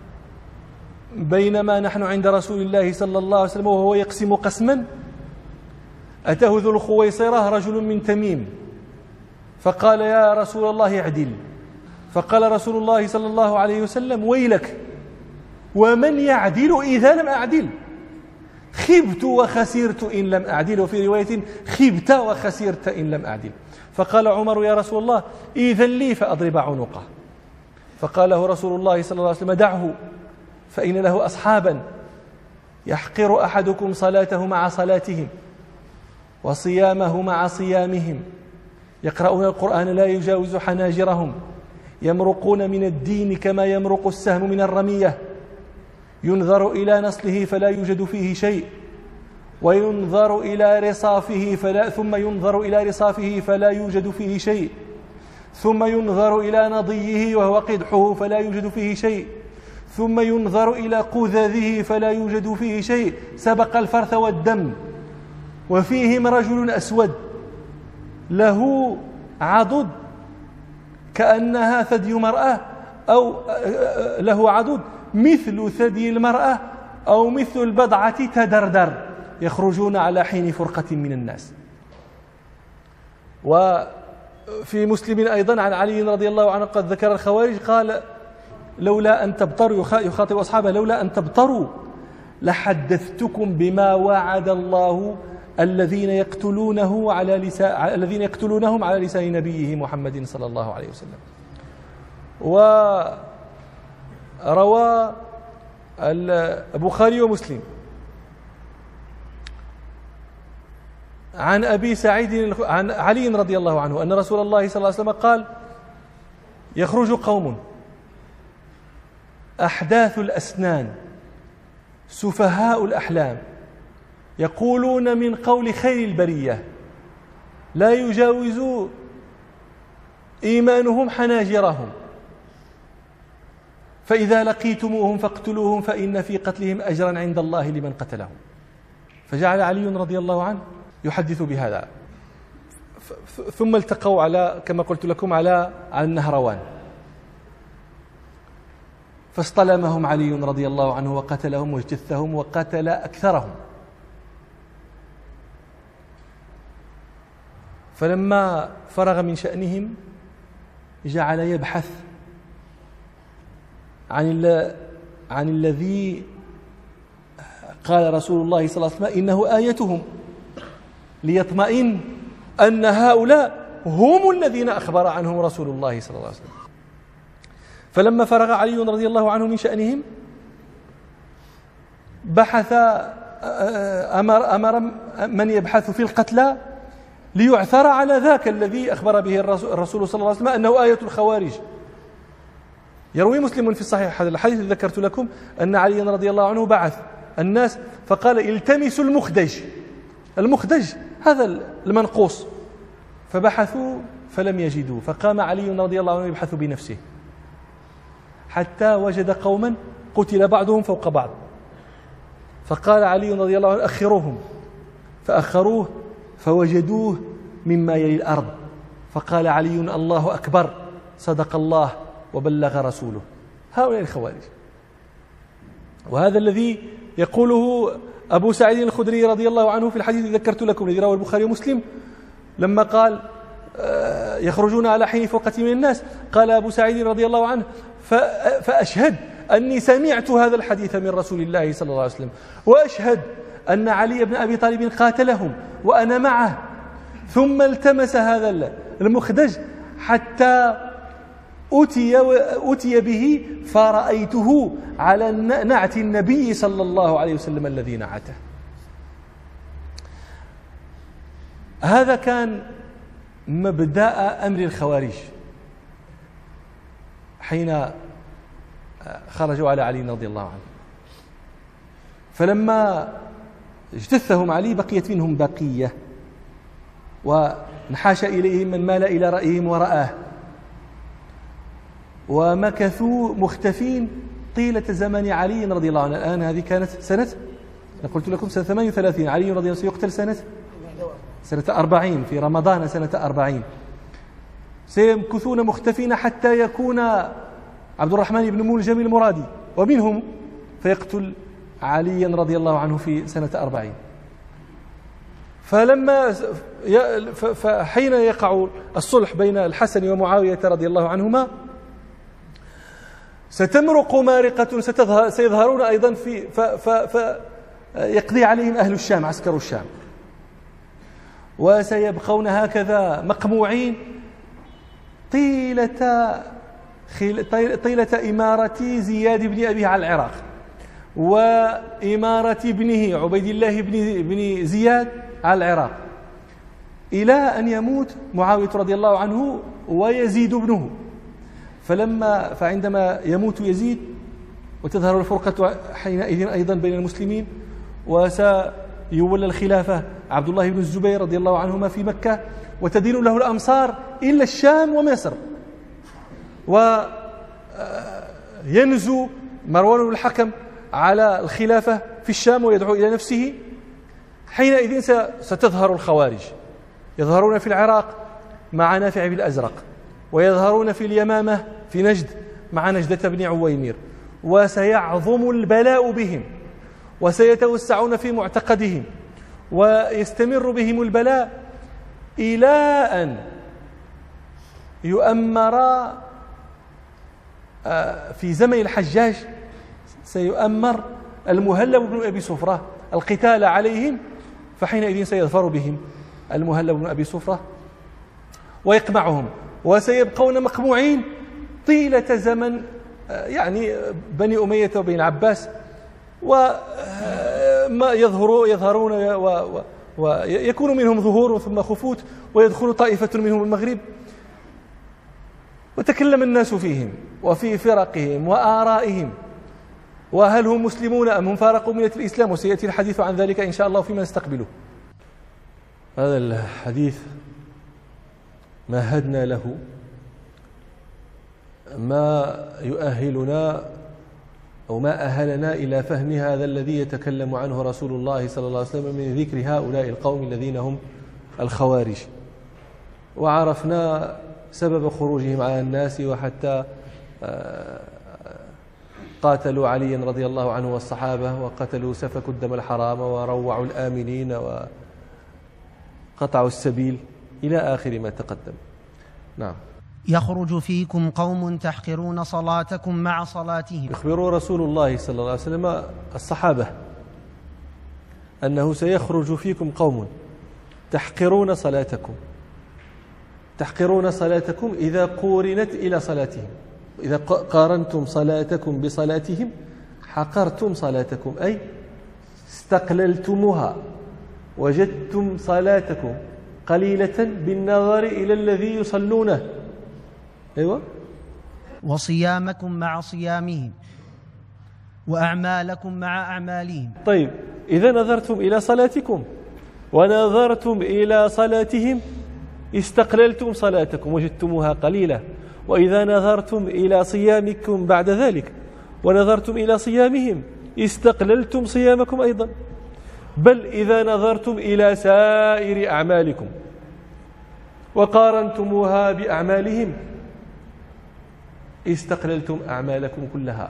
بينما نحن عند رسول الله صلى الله عليه وسلم وهو يقسم قسما أتاه ذو الخويصرة رجل من تميم فقال يا رسول الله اعدل، فقال رسول الله صلى الله عليه وسلم ويلك ومن يعدل إذا لم أعدل، خبت وخسرت إن لم أعدل، وفي رواية خبت وخسرت إن لم أعدل. فقال عمر يا رسول الله إذن لي فأضرب عنقه، فقال له رسول الله صلى الله عليه وسلم دعه فإن له أصحابا يحقر أحدكم صلاته مع صلاتهم وصيامه مع صيامهم، يقرؤون القرآن لا يجاوز حناجرهم، يمرقون من الدين كما يمرق السهم من الرمية، ينظر إلى نصله فلا يوجد فيه شيء، وينظر إلى رصافه ثم ينظر إلى رصافه فلا يوجد فيه شيء، ثم ينظر إلى نضيه وهو قدحه فلا يوجد فيه شيء، ثم ينظر إلى قذذه فلا يوجد فيه شيء، سبق الفرث والدم. وفيهم رجل أسود له عضد كأنها ثدي مرأة، أو له عضد مثل ثدي المرأة أو مثل البضعة تدردر، يخرجون على حين فرقة من الناس. وفي مسلم أيضا عن علي رضي الله عنه قد ذكر الخوارج قال لولا أن تبطروا، يخاطب أصحابه لولا أن تبطروا لحدثتكم بما وعد الله الذين يقتلونهم على لسان نبيه محمد صلى الله عليه وسلم. وروى البخاري ومسلم عن أبي سعيد عن علي رضي الله عنه أن رسول الله صلى الله عليه وسلم قال يخرج قوم أحداث الأسنان سفهاء الأحلام يقولون من قول خير البرية لا يجاوز إيمانهم حناجرهم، فإذا لقيتموهم فاقتلوهم فإن في قتلهم أجرا عند الله لمن قتلهم. فجعل علي رضي الله عنه يحدث بهذا. ثم التقوا على كما قلت لكم على النهروان، فاصطلمهم علي رضي الله عنه وقتلهم واجتثهم وقتل أكثرهم. فلما فرغ من شأنهم جعل يبحث عن الذي قال رسول الله صلى الله عليه وسلم إنه آيتهم، ليطمئن أن هؤلاء هم الذين أخبر عنهم رسول الله صلى الله عليه وسلم. فلما فرغ علي رضي الله عنه من شأنهم بحث، أمر من يبحث في القتلى ليعثر على ذاك الذي أخبر به الرسول صلى الله عليه وسلم أنه آية الخوارج. يروي مسلم في الصحيح هذا الحديث الذي ذكرت لكم أن علي رضي الله عنه بعث الناس فقال التمسوا المخدج هذا المنقوص، فبحثوا فلم يجدوا، فقام علي رضي الله عنه يبحث بنفسه حتى وجد قوما قتل بعضهم فوق بعض، فقال علي رضي الله عنه أخروهم، فأخروه فوجدوه مما يلي الأرض، فقال علي الله أكبر صدق الله وبلغ رسوله. هؤلاء الخوارج. وهذا الذي يقوله أبو سعيد الخدري رضي الله عنه في الحديث الذي ذكرت لكم الذي رواه البخاري ومسلم لما قال يخرجون على حين فرقة من الناس، قال أبو سعيد رضي الله عنه فأشهد أني سمعت هذا الحديث من رسول الله صلى الله عليه وسلم، وأشهد أن علي بن أبي طالب قاتلهم وأنا معه، ثم التمس هذا المخدج حتى أتي به فرأيته على نعت النبي صلى الله عليه وسلم الذي نعته. هذا كان مبدأ أمر الخوارج حين خرجوا على علي رضي الله عنه. فلما اجتثهم علي بقيت منهم بقية، وانحاش إليهم من مال إلى رأيهم ورآه، ومكثوا مختفين طيلة زمن علي رضي الله عنه. الآن هذه كانت سنة، قلت لكم سنة 38، علي رضي الله عنه سيقتل سنة 40 في رمضان سنة 40. سيمكثون مختفين حتى يكون عبد الرحمن بن ملجم المرادي ومنهم، فيقتل عليا رضي الله عنه في سنة 40. فحين يقع الصلح بين الحسن ومعاوية رضي الله عنهما ستمرق مارقة سيظهرون أيضا فيقضي عليهم أهل الشام عسكر الشام، وسيبقون هكذا مقموعين طيلة إمارة زياد بن أبي على العراق وإمارة ابنه عبيد الله بن زياد على العراق، إلى أن يموت معاوية رضي الله عنه ويزيد ابنه. فعندما يموت يزيد وتظهر الفرقة حينئذ أيضا بين المسلمين، وسيولى الخلافة عبد الله بن الزبير رضي الله عنهما في مكة، وتدين له الأمصار إلا الشام ومصر، وينزو مروان بن الحكم على الخلافة في الشام ويدعو إلى نفسه. حينئذ ستظهر الخوارج، يظهرون في العراق مع نافع بن الأزرق، ويظهرون في اليمامة في نجد مع نجدة بن عويمير، وسيعظم البلاء بهم وسيتوسعون في معتقدهم ويستمر بهم البلاء إلى أن يؤمر في زمن الحجاج سيؤمر المهلب بن أبي صفرة القتال عليهم، فحينئذ سيظفر بهم المهلب بن أبي صفرة ويقمعهم، وسيبقون مقموعين طيلة زمن يعني بني أمية وبني العباس، وما يظهرون ويكون منهم ظهور ثم خفوت، ويدخل طائفة منهم المغرب، وتكلم الناس فيهم وفي فرقهم وآرائهم، وهل هم مسلمون أم هم فارقوا ملة الإسلام، وسيأتي الحديث عن ذلك إن شاء الله فيما نستقبله. هذا الحديث مهدنا له ما يؤهلنا أو ما أهلنا إلى فهم هذا الذي يتكلم عنه رسول الله صلى الله عليه وسلم من ذكر هؤلاء القوم الذين هم الخوارج. وعرفنا سبب خروجهم على الناس، وحتى قاتلوا عليا رضي الله عنه والصحابة، وقتلوا سفكوا الدم الحرام وروعوا الآمنين وقطعوا السبيل إلى آخر ما تقدم. نعم. يخرج فيكم قوم تحقرون صلاتكم مع صلاتهم. يخبر رسول الله صلى الله عليه وسلم الصحابة أنه سيخرج فيكم قوم تحقرون صلاتكم. تحقرون صلاتكم إذا قورنت إلى صلاتهم، إذا قارنتم صلاتكم بصلاتهم حقرتم صلاتكم، أي استقللتموها، وجدتم صلاتكم قليلة بالنظر إلى الذي يصلونه. أيوة. وصيامكم مع صيامهم وأعمالكم مع أعمالهم. طيب، إذا نظرتم إلى صلاتكم ونظرتم إلى صلاتهم استقللتم صلاتكم وجدتموها قليلة، وإذا نظرتم إلى صيامكم بعد ذلك ونظرتم إلى صيامهم استقللتم صيامكم أيضا. بل إذا نظرتم إلى سائر أعمالكم وقارنتموها بأعمالهم استقللتم أعمالكم كلها.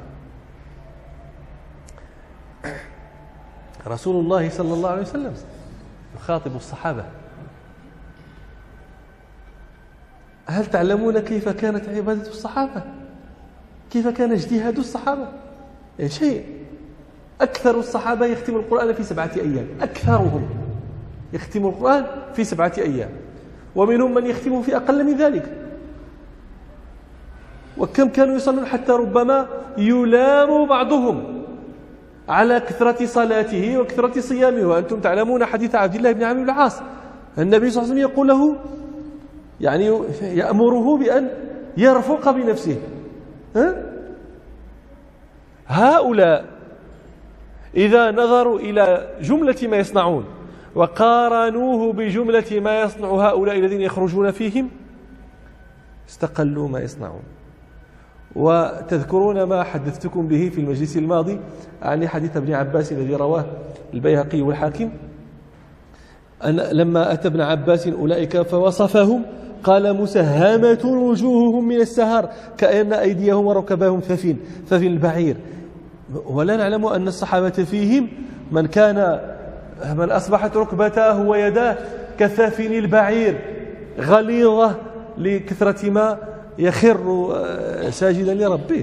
رسول الله صلى الله عليه وسلم يخاطب الصحابة: هل تعلمون كيف كانت عبادة الصحابة؟ كيف كان اجتهاد الصحابة؟ يعني شيء. أكثر الصحابة يختم القرآن في 7 أيام، أكثرهم يختم القرآن في 7 أيام، ومنهم من يختمه في أقل من ذلك. وكم كانوا يصلون حتى ربما يلام بعضهم على كثرة صلاته وكثرة صيامه. وأنتم تعلمون حديث عبد الله بن عمرو بن العاص، النبي صلى الله عليه وسلم يقول له، يعني يأمره بأن يرفق بنفسه. هؤلاء إذا نظروا إلى جملة ما يصنعون وقارنوه بجملة ما يصنع هؤلاء الذين يخرجون فيهم استقلوا ما يصنعون. وتذكرون ما حدثتكم به في المجلس الماضي عن حديث ابن عباس الذي رواه البيهقي والحاكم، أن لما أتى ابن عباس أولئك فوصفهم قال: مسهمة وجوههم من السهر كأن أيديهم وركبهم ثفين البعير. ولا نعلم أن الصحابة فيهم من أصبحت ركبتاه ويداه كثافين البعير غليظة لكثرة ما يخر ساجدا لربه.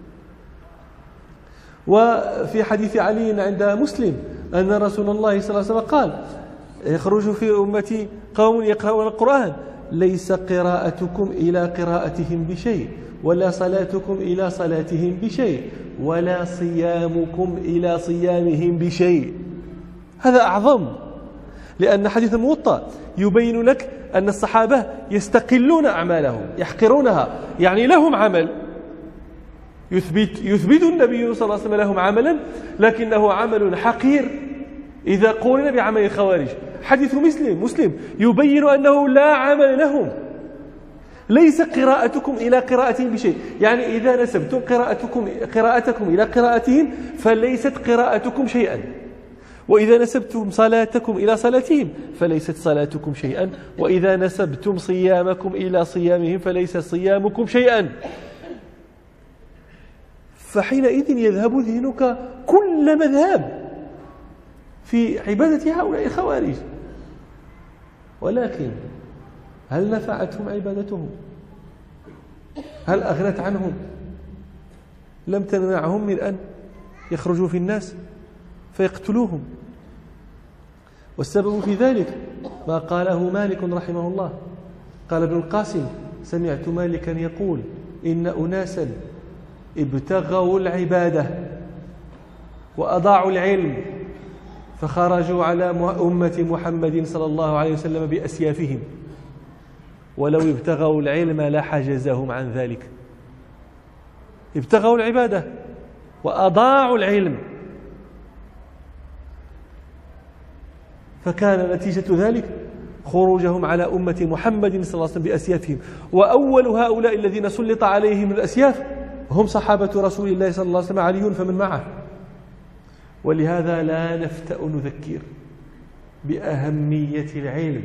وفي حديث علي عند مسلم أن رسول الله صلى الله عليه وسلم قال: يخرج في أمتي قوم يقرؤون القرآن ليس قراءتكم إلى قراءتهم بشيء، ولا صلاتكم إلى صلاتهم بشيء، ولا صيامكم إلى صيامهم بشيء. هذا أعظم، لأن حديث الموطأ يبين لك أن الصحابة يستقلون أعمالهم يحقرونها، يعني لهم عمل يثبت النبي صلى الله عليه وسلم لهم عملا، لكنه عمل حقير إذا قورن بعمل الخوارج. حديث مسلم يبين أنه لا عمل لهم، ليس قراءتكم إلى قراءتهم بشيء. يعني إذا نسبتم قراءتكم إلى قراءتهم فليست قراءتكم شيئا، وإذا نسبتم صلاتكم إلى صلاتهم فليست صلاتكم شيئا، وإذا نسبتم صيامكم إلى صيامهم فليس صيامكم شيئا. فحينئذ يذهب ذهنك كل مذهب في عبادة هؤلاء الخوارج. ولكن هل نفعتهم عبادتهم؟ هل أغنت عنهم؟ لم تمنعهم من أن يخرجوا في الناس فيقتلوهم. والسبب في ذلك ما قاله مالك رحمه الله. قال ابن القاسم: سمعت مالكا يقول: إن أناسا ابتغوا العبادة وأضاعوا العلم فخرجوا على أمة محمد صلى الله عليه وسلم بأسيافهم، ولو ابتغوا العلم لحجزهم عن ذلك. ابتغوا العبادة وأضاعوا العلم، فكان نتيجة ذلك خروجهم على أمة محمد صلى الله عليه وسلم بأسيافهم. وأول هؤلاء الذين سلط عليهم الأسياف هم صحابة رسول الله صلى الله عليه وسلم، علي فمن معه. ولهذا لا نفتأ نذكر بأهمية العلم،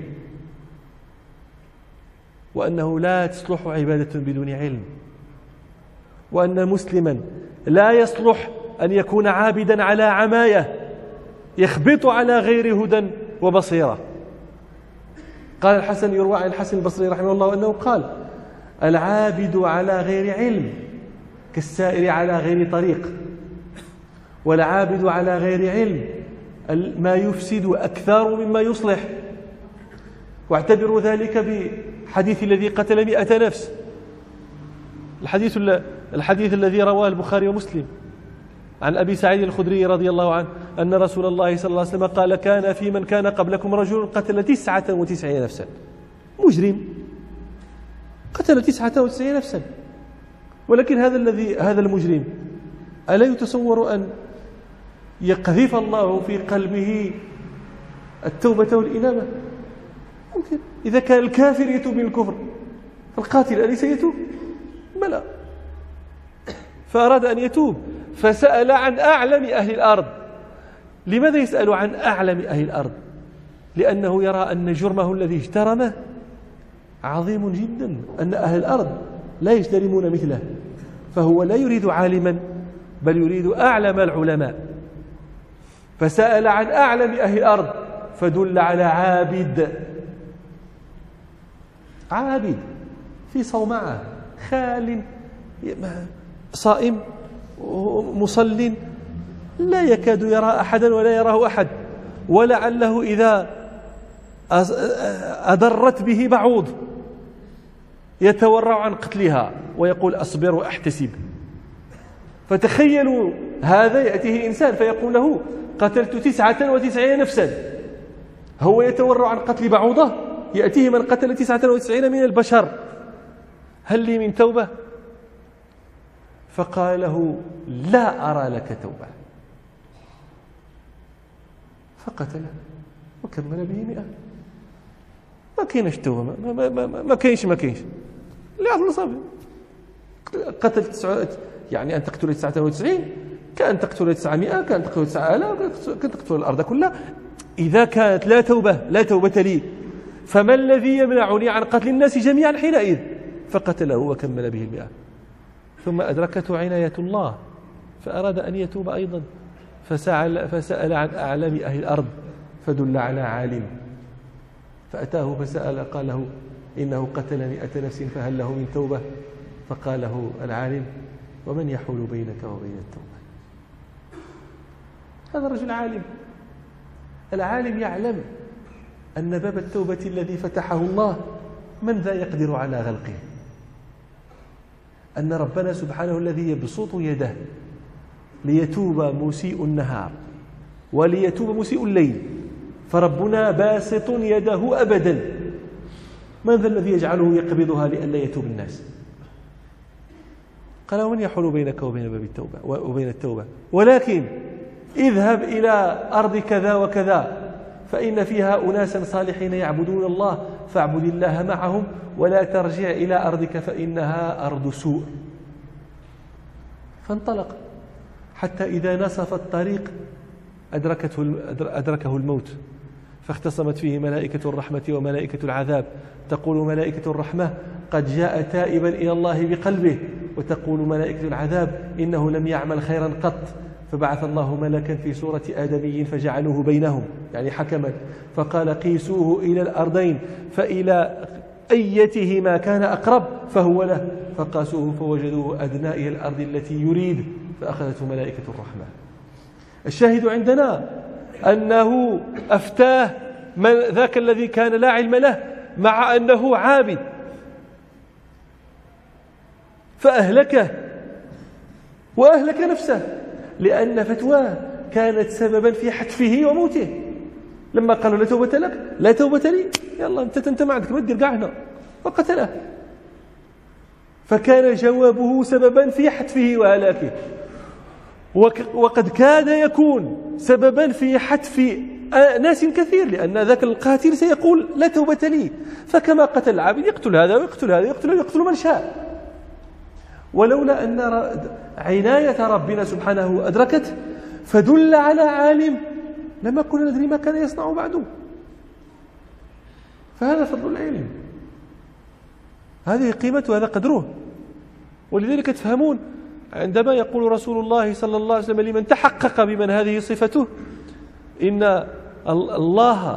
وأنه لا تصلح عبادة بدون علم، وأن مسلما لا يصلح أن يكون عابدا على عماية يخبط على غير هدى وبصيرة. قال الحسن، يروى عن الحسن البصري رحمه الله أنه قال: العابد على غير علم كالسائر على غير طريق، والعابد على غير علم ما يفسد أكثر مما يصلح. واعتبروا ذلك بحديث الذي قتل 100 نفس، الحديث الذي رواه البخاري ومسلم عن أبي سعيد الخدري رضي الله عنه أن رسول الله صلى الله عليه وسلم قال: كان في من كان قبلكم رجل قتل 99 نفسا، مجرم قتل 99 نفسا، ولكن هذا المجرم ألا يتصور أن يقذف الله في قلبه التوبة والإنابة؟ ممكن. إذا كان الكافر يتوب من الكفر، القاتل أليس يتوب؟ بلى. فأراد أن يتوب فسأل عن أعلم أهل الأرض. لماذا يسأل عن أعلم أهل الأرض؟ لأنه يرى أن جرمه الذي اجترمه عظيم جدا، أن أهل الأرض لا يجترمون مثله، فهو لا يريد عالما بل يريد أعلم العلماء. فسأل عن أعلم أهل الأرض فدل على عابد في صومعة، خال صائم مصل، لا يكاد يرى أحدا ولا يراه أحد، ولعله إذا أضرت به بعوض يتورع عن قتلها ويقول: أصبر وأحتسب. فتخيلوا هذا يأتيه إنسان فيقول له: قتلت 99 نفسا، هو يتورع عن قتل بعوضة، يأتيه من قتل 99 من البشر، هل لي من توبة؟ فقال له: لا أرى لك توبة. فقتله وكمل به 100. ما كاينش توبة، ما كاينش لا صافي. قتل يعني أن تقتل 99 كأن تقتل 900، كأن تقتل 9000، كأن تقتل الأرض كلها. إذا كانت لا توبة لي، فما الذي يمنعني عن قتل الناس جميعا حينئذ؟ فقتله وكمل به 100. ثم أدركته عناية الله فأراد أن يتوب أيضا، فسأل عن أعلم أهل الأرض فدل على عالم، فأتاه فسأل قال له: إنه قتل 100 نفس فهل له من توبة؟ فقال له العالم: ومن يحول بينك وبين التوبة؟ هذا الرجل عالم، العالم يعلم أن باب التوبة الذي فتحه الله من ذا يقدر على غلقه، أن ربنا سبحانه الذي يبسط يده ليتوب مسيء النهار وليتوب مسيء الليل، فربنا باسط يده أبدا، من ذا الذي يجعله يقبضها لئلا يتوب الناس؟ قال: ومن يحول بينك وبين باب التوبة وبين التوبة؟ ولكن اذهب إلى أرض كذا وكذا فإن فيها أناسا صالحين يعبدون الله فاعبد الله معهم، ولا ترجع إلى أرضك فإنها أرض سوء. فانطلق حتى إذا نصف الطريق أدركه الموت، فاختصمت فيه ملائكة الرحمة وملائكة العذاب، تقول ملائكة الرحمة: قد جاء تائبا إلى الله بقلبه، وتقول ملائكة العذاب: إنه لم يعمل خيرا قط. فبعث الله ملكا في صورة آدمي فجعلوه بينهم، يعني حكما، فقال: قيسوه إلى الأرضين فإلى أيتهما كان أقرب فهو له، فقاسوه فوجدوه أدنى إلى الأرض التي يريد، فأخذته ملائكة الرحمة. الشاهد عندنا أنه أفتاه ذاك الذي كان لا علم له مع أنه عابد، فأهلكه وأهلك نفسه، لأن فتواه كانت سببا في حتفه وموته. لما قالوا: لا توبة لك، لا توبة لي، يلا انت ما عندك ما تدير كاع هنا، وقتله. فكان جوابه سببا في حتفه وهلاكه، وقد كاد يكون سببا في حتف ناس كثير، لأن ذاك القاتل سيقول: لا توبة لي. فكما قتل العابد يقتل هذا ويقتل هذا ويقتل من شاء. ولولا أن عناية ربنا سبحانه أدركت فدل على عالم لما كنا ندري ما كان يصنع بعده. فهذا فضل العلم، هذه قيمته، هذا قدره. ولذلك تفهمون عندما يقول رسول الله صلى الله عليه وسلم لمن تحقق بمن هذه صفته: إن الله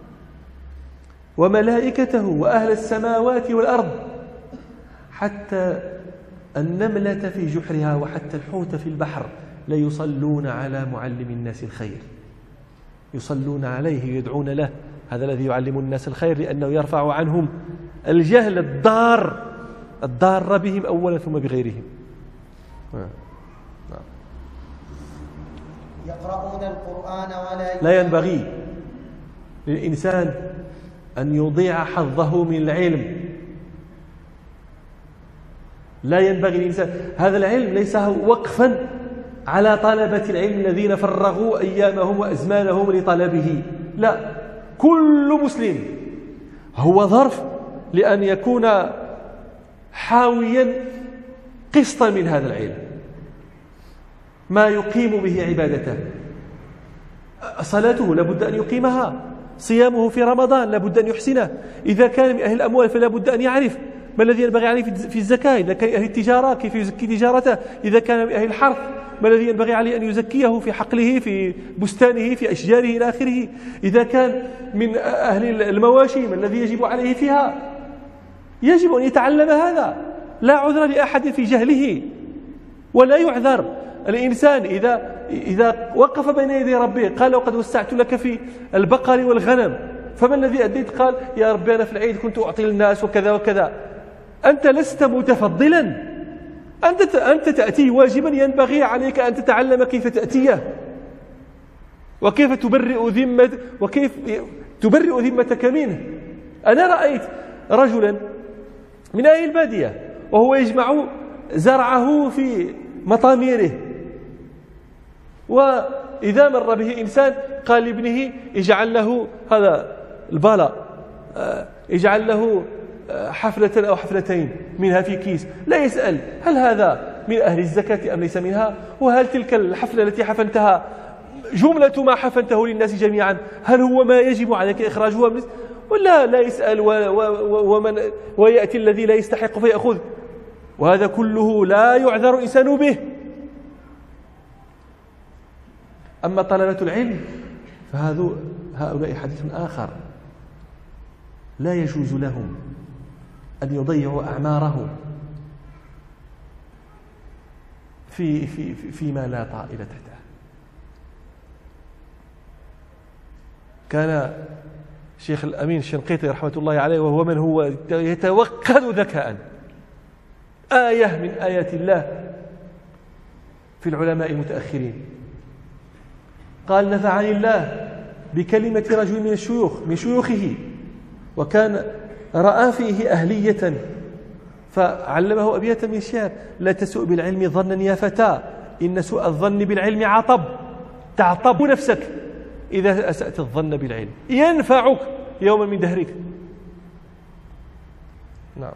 وملائكته وأهل السماوات والأرض حتى النملة في جحرها وحتى الحوت في البحر ليصلون على معلم الناس الخير، يصلون عليه يدعون له، هذا الذي يعلم الناس الخير، لأنه يرفع عنهم الجهل الضار بهم أولا ثم بغيرهم. يقرؤون القرآن لا ينبغي للإنسان أن يضيع حظه من العلم، لا ينبغي للإنسان. هذا العلم ليس وقفا على طلبة العلم الذين فرغوا أيامهم وأزمانهم لطلبه، لا، كل مسلم هو ظرف لأن يكون حاويا قسطا من هذا العلم، ما يقيم به عبادته. صلاته لابد أن يقيمها، صيامه في رمضان لابد أن يحسنه، إذا كان من أهل الأموال فلا بد أن يعرف ما الذي ينبغي عليه في الزكاة، إذا كان أهل التجارة كيف يزكي تجارته، إذا كان من أهل الحرث ما الذي ينبغي عليه أن يزكيه في حقله في بستانه في أشجاره إلى آخره، إذا كان من أهل المواشي ما الذي يجب عليه فيها. يجب أن يتعلم هذا، لا عذر لأحد في جهله ولا يعذر. الإنسان إذا وقف بين يدي ربه قال: وقد وسعت لك في البقر والغنم، فما الذي أديت؟ قال: يا ربي أنا في العيد كنت أعطي للناس وكذا وكذا. أنت لست متفضلا، أنت تأتي واجبا، ينبغي عليك أن تتعلم كيف تأتيه وكيف تبرئ ذمتك منه. أنا رأيت رجلا من أهل البادية وهو يجمع زرعه في مطاميره، وإذا مر به إنسان قال لابنه: اجعل له هذا البلاء، اجعل له حفلة أو حفلتين منها في كيس، لا يسأل هل هذا من أهل الزكاة أم ليس منها، وهل تلك الحفلة التي حفنتها جملة ما حفنته للناس جميعا هل هو ما يجب عليك إخراجه، ولا لا يسأل ويأتي الذي لا يستحق فيأخذ. وهذا كله لا يعذر الإنسان به. أما طلبة العلم فهؤلاء حديث آخر، لا يجوز لهم أن يضيعوا أعمارهم فيما لا طائل تحته. كان الشيخ الأمين الشنقيطي رحمة الله عليه وهو من هو يتوقد ذكاء، آية من آيات الله في العلماء المتأخرين، قال: نفعني الله بكلمة رجل من شيوخه، وكان رأى فيه أهلية فعلمه أبياتا من الشعر: لا تسوء بالعلم ظنا يا فتى، إن سوء الظن بالعلم عطب، تعطب نفسك إذا أسأت الظن بالعلم، ينفعك يوما من دهرك. نعم.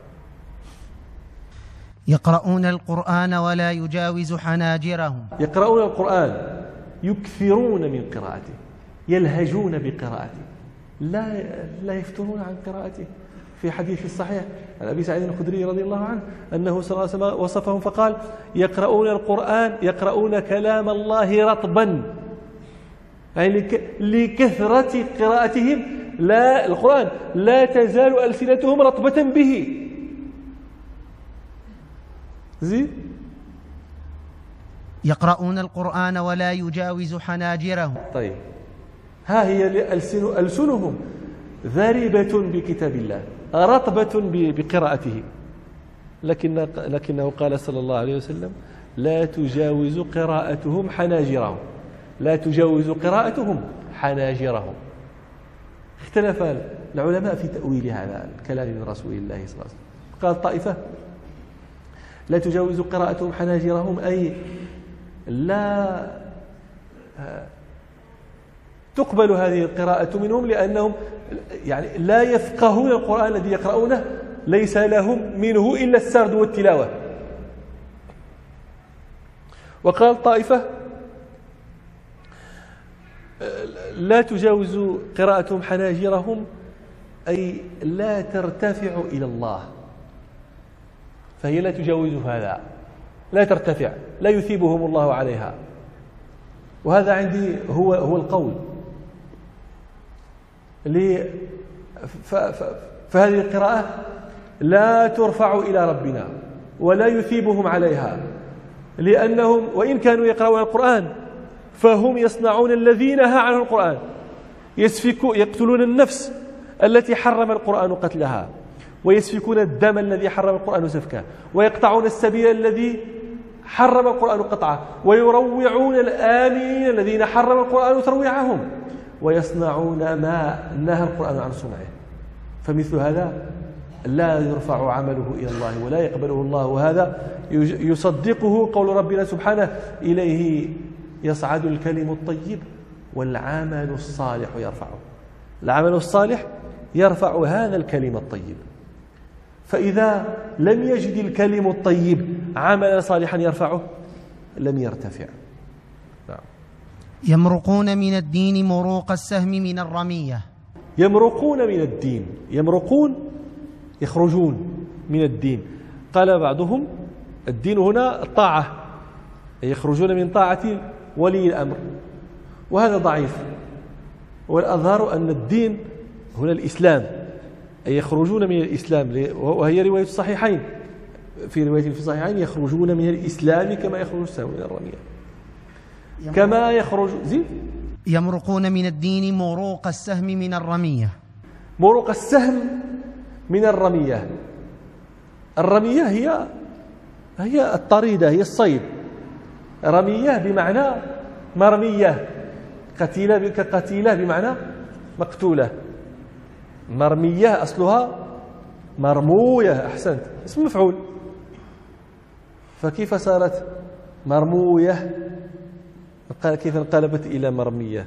يقرؤون القرآن ولا يجاوز حناجرهم. يقرؤون القرآن، يكثرون من قراءته، يلهجون بقراءته، لا يفترون عن قراءته. في حديث الصحيح عن أبي سعيد الخدري رضي الله عنه أنه صلى الله عليه وسلم وصفهم فقال: يقرؤون القرآن، يقرؤون كلام الله رطبا، يعني لكثرة قراءتهم القرآن لا تزال ألسنتهم رطبة به. زين. يقرؤون القرآن ولا يجاوز حناجرهم. طيب، ها هي ألسنهم ذاربة بكتاب الله، رطبة بقراءته، لكنه قال صلى الله عليه وسلم: لا تجاوز قراءتهم حناجرهم، لا تجاوز قراءتهم حناجرهم. اختلف العلماء في تأويل هذا الكلام من رسول الله صلى الله عليه وسلم. قال طائفة: لا تجاوز قراءتهم حناجرهم، أي لا تقبل هذه القراءة منهم، لأنهم يعني لا يفقهون القرآن الذي يقرؤونه، ليس لهم منه إلا السرد والتلاوة، وقال طائفة لا تجاوز قراءتهم حناجرهم، أي لا ترتفع إلى الله، فهي لا تجاوز هذا، لا ترتفع، لا يثيبهم الله عليها. وهذا عندي هو القول. فهذه القراءة لا ترفع إلى ربنا ولا يثيبهم عليها، لأنهم وإن كانوا يقرؤون القرآن فهم يصنعون الذي نهى عنه القرآن، يقتلون النفس التي حرم القرآن قتلها، ويسفكون الدم الذي حرم القرآن سفكه، ويقطعون السبيل الذي حرم القرآن قطعه، ويروعون الآمنين الذين حرم القرآن ترويعهم، ويصنعون ما نهى القرآن عن صنعه. فمثل هذا لا يرفع عمله إلى الله ولا يقبله الله، وهذا يصدقه قول ربنا سبحانه: إليه يصعد الكلم الطيب والعمل الصالح يرفعه. العمل الصالح يرفع هذا الكلم الطيب، فإذا لم يجد الكلم الطيب عملا صالحا يرفعه لم يرتفع. يمرقون من الدين مروق السهم من الرمية. يمرقون من الدين، يمرقون يخرجون من الدين. قال بعضهم الدين هنا الطاعة، يخرجون من طاعة ولي الأمر، وهذا ضعيف. والأظهر أن الدين هنا الإسلام، أي يخرجون من الإسلام، وهي رواية الصحيحين. في رواية في الصحيحين يخرجون من الإسلام كما يخرج السهم من الرمية، كما يخرج يمرقون من الدين مروق السهم من الرمية. مروق السهم من الرمية. الرمية هي الطريدة، هي الصيد. رمية بمعنى مرمية، قتيلة كقتيلة بمعنى مقتولة. مرمية أصلها مرموية، أحسنت، اسم مفعول. فكيف صارت مرموية؟ كيف انقلبت إلى مرمية؟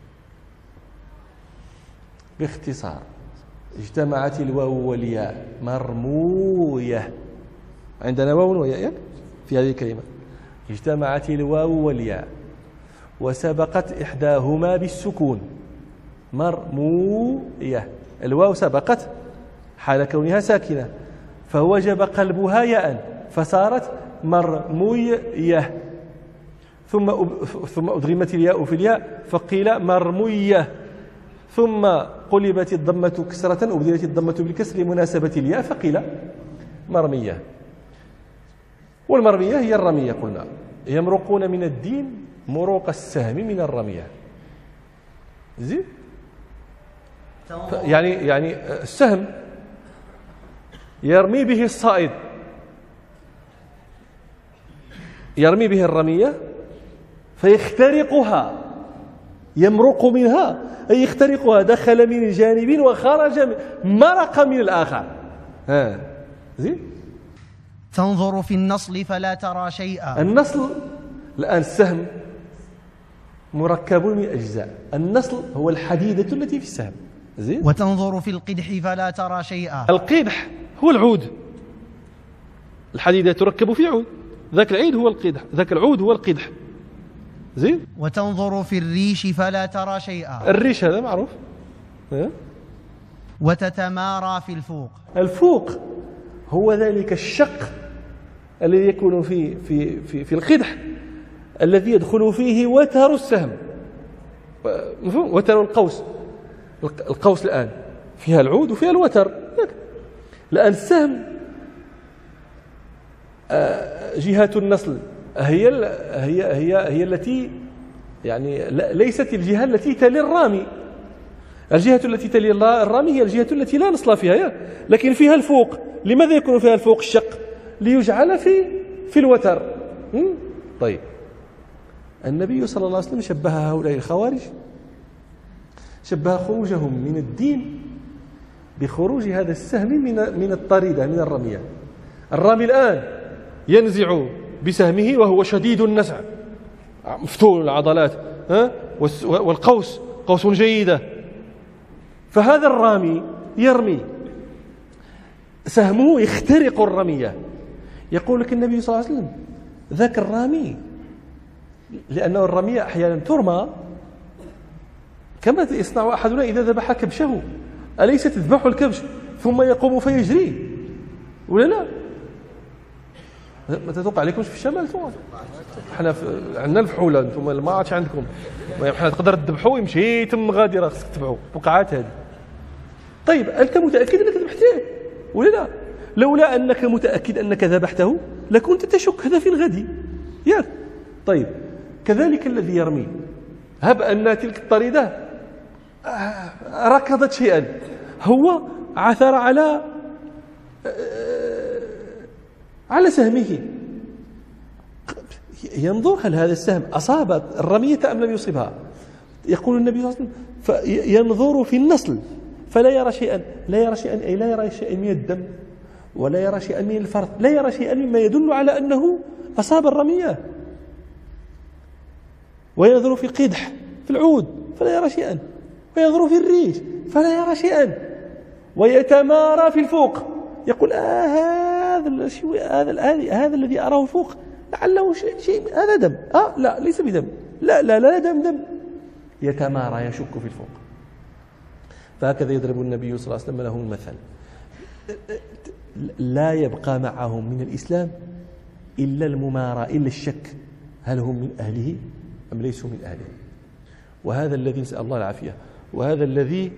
باختصار اجتمعت الواو والياء، مرموية. عندنا واو وياء في هذه الكلمة. اجتمعت الواو والياء وسبقت إحداهما بالسكون، مرموية. الواو سبقت حال كونها ساكنة، فوجب قلبها ياء فصارت مرموية، ثم أدغمت الياء في الياء فقيل مرمية، ثم قلبت الضمة كسرة أبدلت الضمة بالكسر لمناسبة الياء فقيل مرمية. والمرمية هي الرمية. قلنا يمرقون من الدين مروق السهم من الرمية. زين، يعني السهم يرمي به الصائد، يرمي به الرمية فيخترقها، يمرق منها أي يخترقها، دخل من جانب وخرج مرق من الآخر. زين. تنظر في النصل فلا ترى شيئا. النصل الآن السهم مركب من أجزاء، النصل هو الحديدة التي في السهم. زين. وتنظر في القدح فلا ترى شيئا. القدح هو العود، الحديدة تركب في عود، ذاك العيد هو القدح، ذاك العود هو القدح. زين. وتنظر في الريش فلا ترى شيئا. الريش هذا معروف. وتتمارى في الفوق. الفوق هو ذلك الشق الذي يكون في القدح الذي يدخل فيه وتر السهم، مفهوم؟ وتر القوس. القوس الآن فيها العود وفيها الوتر. الآن السهم جهة النصل هي التي يعني ليست الجهة التي تلي الرامي. الجهة التي تلي الرامي هي الجهة التي لا نصل فيها، لكن فيها الفوق. لماذا يكون فيها الفوق الشق؟ ليجعل في الوتر. طيب، النبي صلى الله عليه وسلم شبه هؤلاء الخوارج، شبه خروجهم من الدين بخروج هذا السهم من الطريدة، من الرمية. الرامي الآن ينزع بسهمه وهو شديد النزع، مفتول العضلات، والقوس قوس جيدة. فهذا الرامي يرمي، سهمه يخترق الرمية. يقول لك النبي صلى الله عليه وسلم ذاك الرامي لأنه الرمية أحيانا ترمى كما يصنع أحدنا إذا ذبح كبشه، أليس تذبح الكبش ثم يقوم فيجري ولا لا؟ ما تتوقع عليكمش في الشمال؟ احنا عندنا الفحولة، انتم ما عادش عندكم. احنا تقدر تذبحوا ويمشي تم غادي، راه خصك تتبعوا الوقعات هذه. طيب أنت متأكد أنك ذبحته ولا لا؟ لولا أنك متأكد أنك ذبحته لكنت تشك هذا في الغد ياك. طيب كذلك الذي يرمي، هب أن تلك الطريدة ركضت شيئا، هو عثر على سهمه، ينظر هل هذا السهم أصاب الرمية أم لم يصبها. يقول النبي صلى الله عليه وسلم ينظر في النصل فلا يرى شيئا، لا يرى شيئا أي لا يرى شيئا من الدم ولا يرى شيئا من الفرث، لا يرى شيئا مما يدل على أنه أصاب الرمية. وينظر في القدح في العود فلا يرى شيئا، وينظر في الريش فلا يرى شيئا، ويتمارى في الفوق يقول هذا الذي أراه فوق لعله شيء، هذا دم، لا ليس بدم، لا دم. يتمارى يشك في الفوق. فهكذا يضرب النبي صلى الله عليه وسلم لهم المثل. لا يبقى معهم من الإسلام إلا الممارى، إلا الشك هل هم من أهله أم ليسوا من أهله. وهذا الذي نسأل الله العافية، وهذا الذي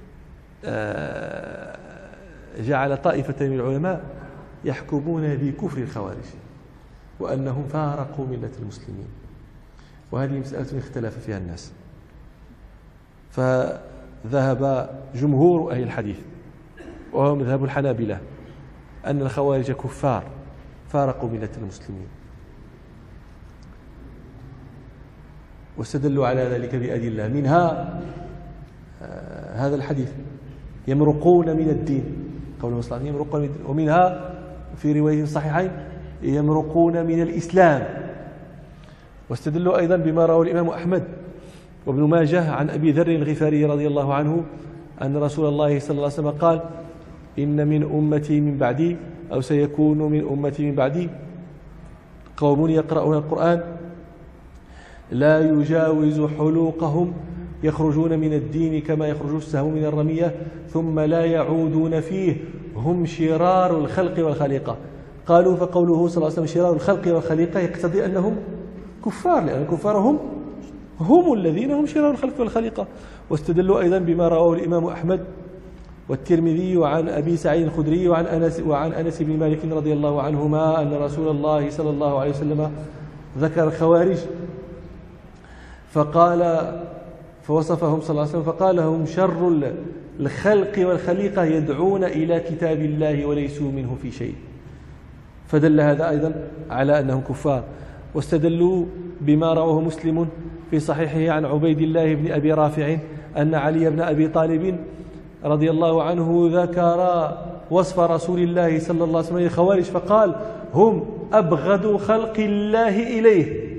جعل طائفة من العلماء يحكمون بكفر الخوارج وأنهم فارقوا ملة المسلمين. وهذه مسألة اختلف فيها الناس، فذهب جمهور أهل الحديث وهو مذهب الحنابلة أن الخوارج كفار فارقوا ملة المسلمين، واستدلوا على ذلك بأدلة، منها هذا الحديث يمرقون من الدين، قول المصلحة يمرقون من الدين، ومنها في رواية صحيحين يمرقون من الإسلام. واستدلوا أيضا بما رواه الإمام أحمد وابن ماجه عن أبي ذر الغفاري رضي الله عنه أن رسول الله صلى الله عليه وسلم قال إن من أمتي من بعدي أو سيكون من أمتي من بعدي قوم يقرؤون القرآن لا يجاوز حلوقهم يخرجون من الدين كما يخرج السهم من الرمية ثم لا يعودون فيه هم شرار الخلق والخليقة. قالوا فقوله صلى الله عليه وسلم شرار الخلق والخليقة يقتضي أنهم كفار، لأن الكفار هم الذين هم شرار الخلق والخليقة. واستدلوا أيضا بما رواه الإمام أحمد والترمذي عن أبي سعيد الخدري وعن أنس بن مالك رضي الله عنهما أن رسول الله صلى الله عليه وسلم ذكر الخوارج فوصفهم صلى الله عليه وسلم فقال هم شر الخلق والخليقة يدعون إلى كتاب الله وليسوا منه في شيء، فدل هذا أيضا على أنهم كفار. واستدلوا بما رواه مسلم في صحيحه عن عبيد الله بن أبي رافع أن علي بن أبي طالب رضي الله عنه ذكر وصف رسول الله صلى الله عليه وسلم للخوارج فقال هم أبغض خلق الله إليه.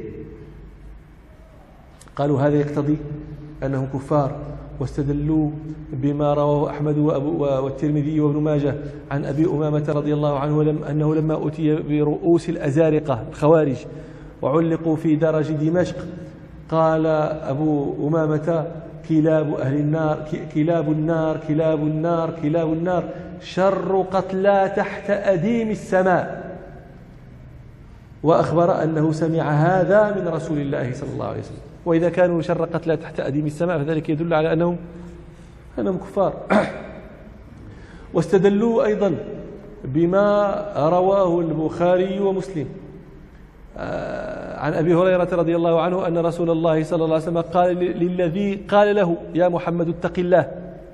قالوا هذا يقتضي أنهم كفار. واستدلوا بما رواه أحمد والترمذي وابن ماجه عن أبي أمامة رضي الله عنه أنه لما أتي برؤوس الأزارقة الخوارج وعلقوا في درج دمشق قال أبو أمامة كلاب أهل النار كلاب النار كلاب النار كلاب النار شر قتلى تحت أديم السماء، وأخبر أنه سمع هذا من رسول الله صلى الله عليه وسلم. وإذا كانوا شر قتلى تحت أديم السماء فذلك يدل على أنهم كفار. واستدلوا أيضا بما رواه البخاري ومسلم عن أبي هريرة رضي الله عنه أن رسول الله صلى الله عليه وسلم قال للذي قال له يا محمد اتق الله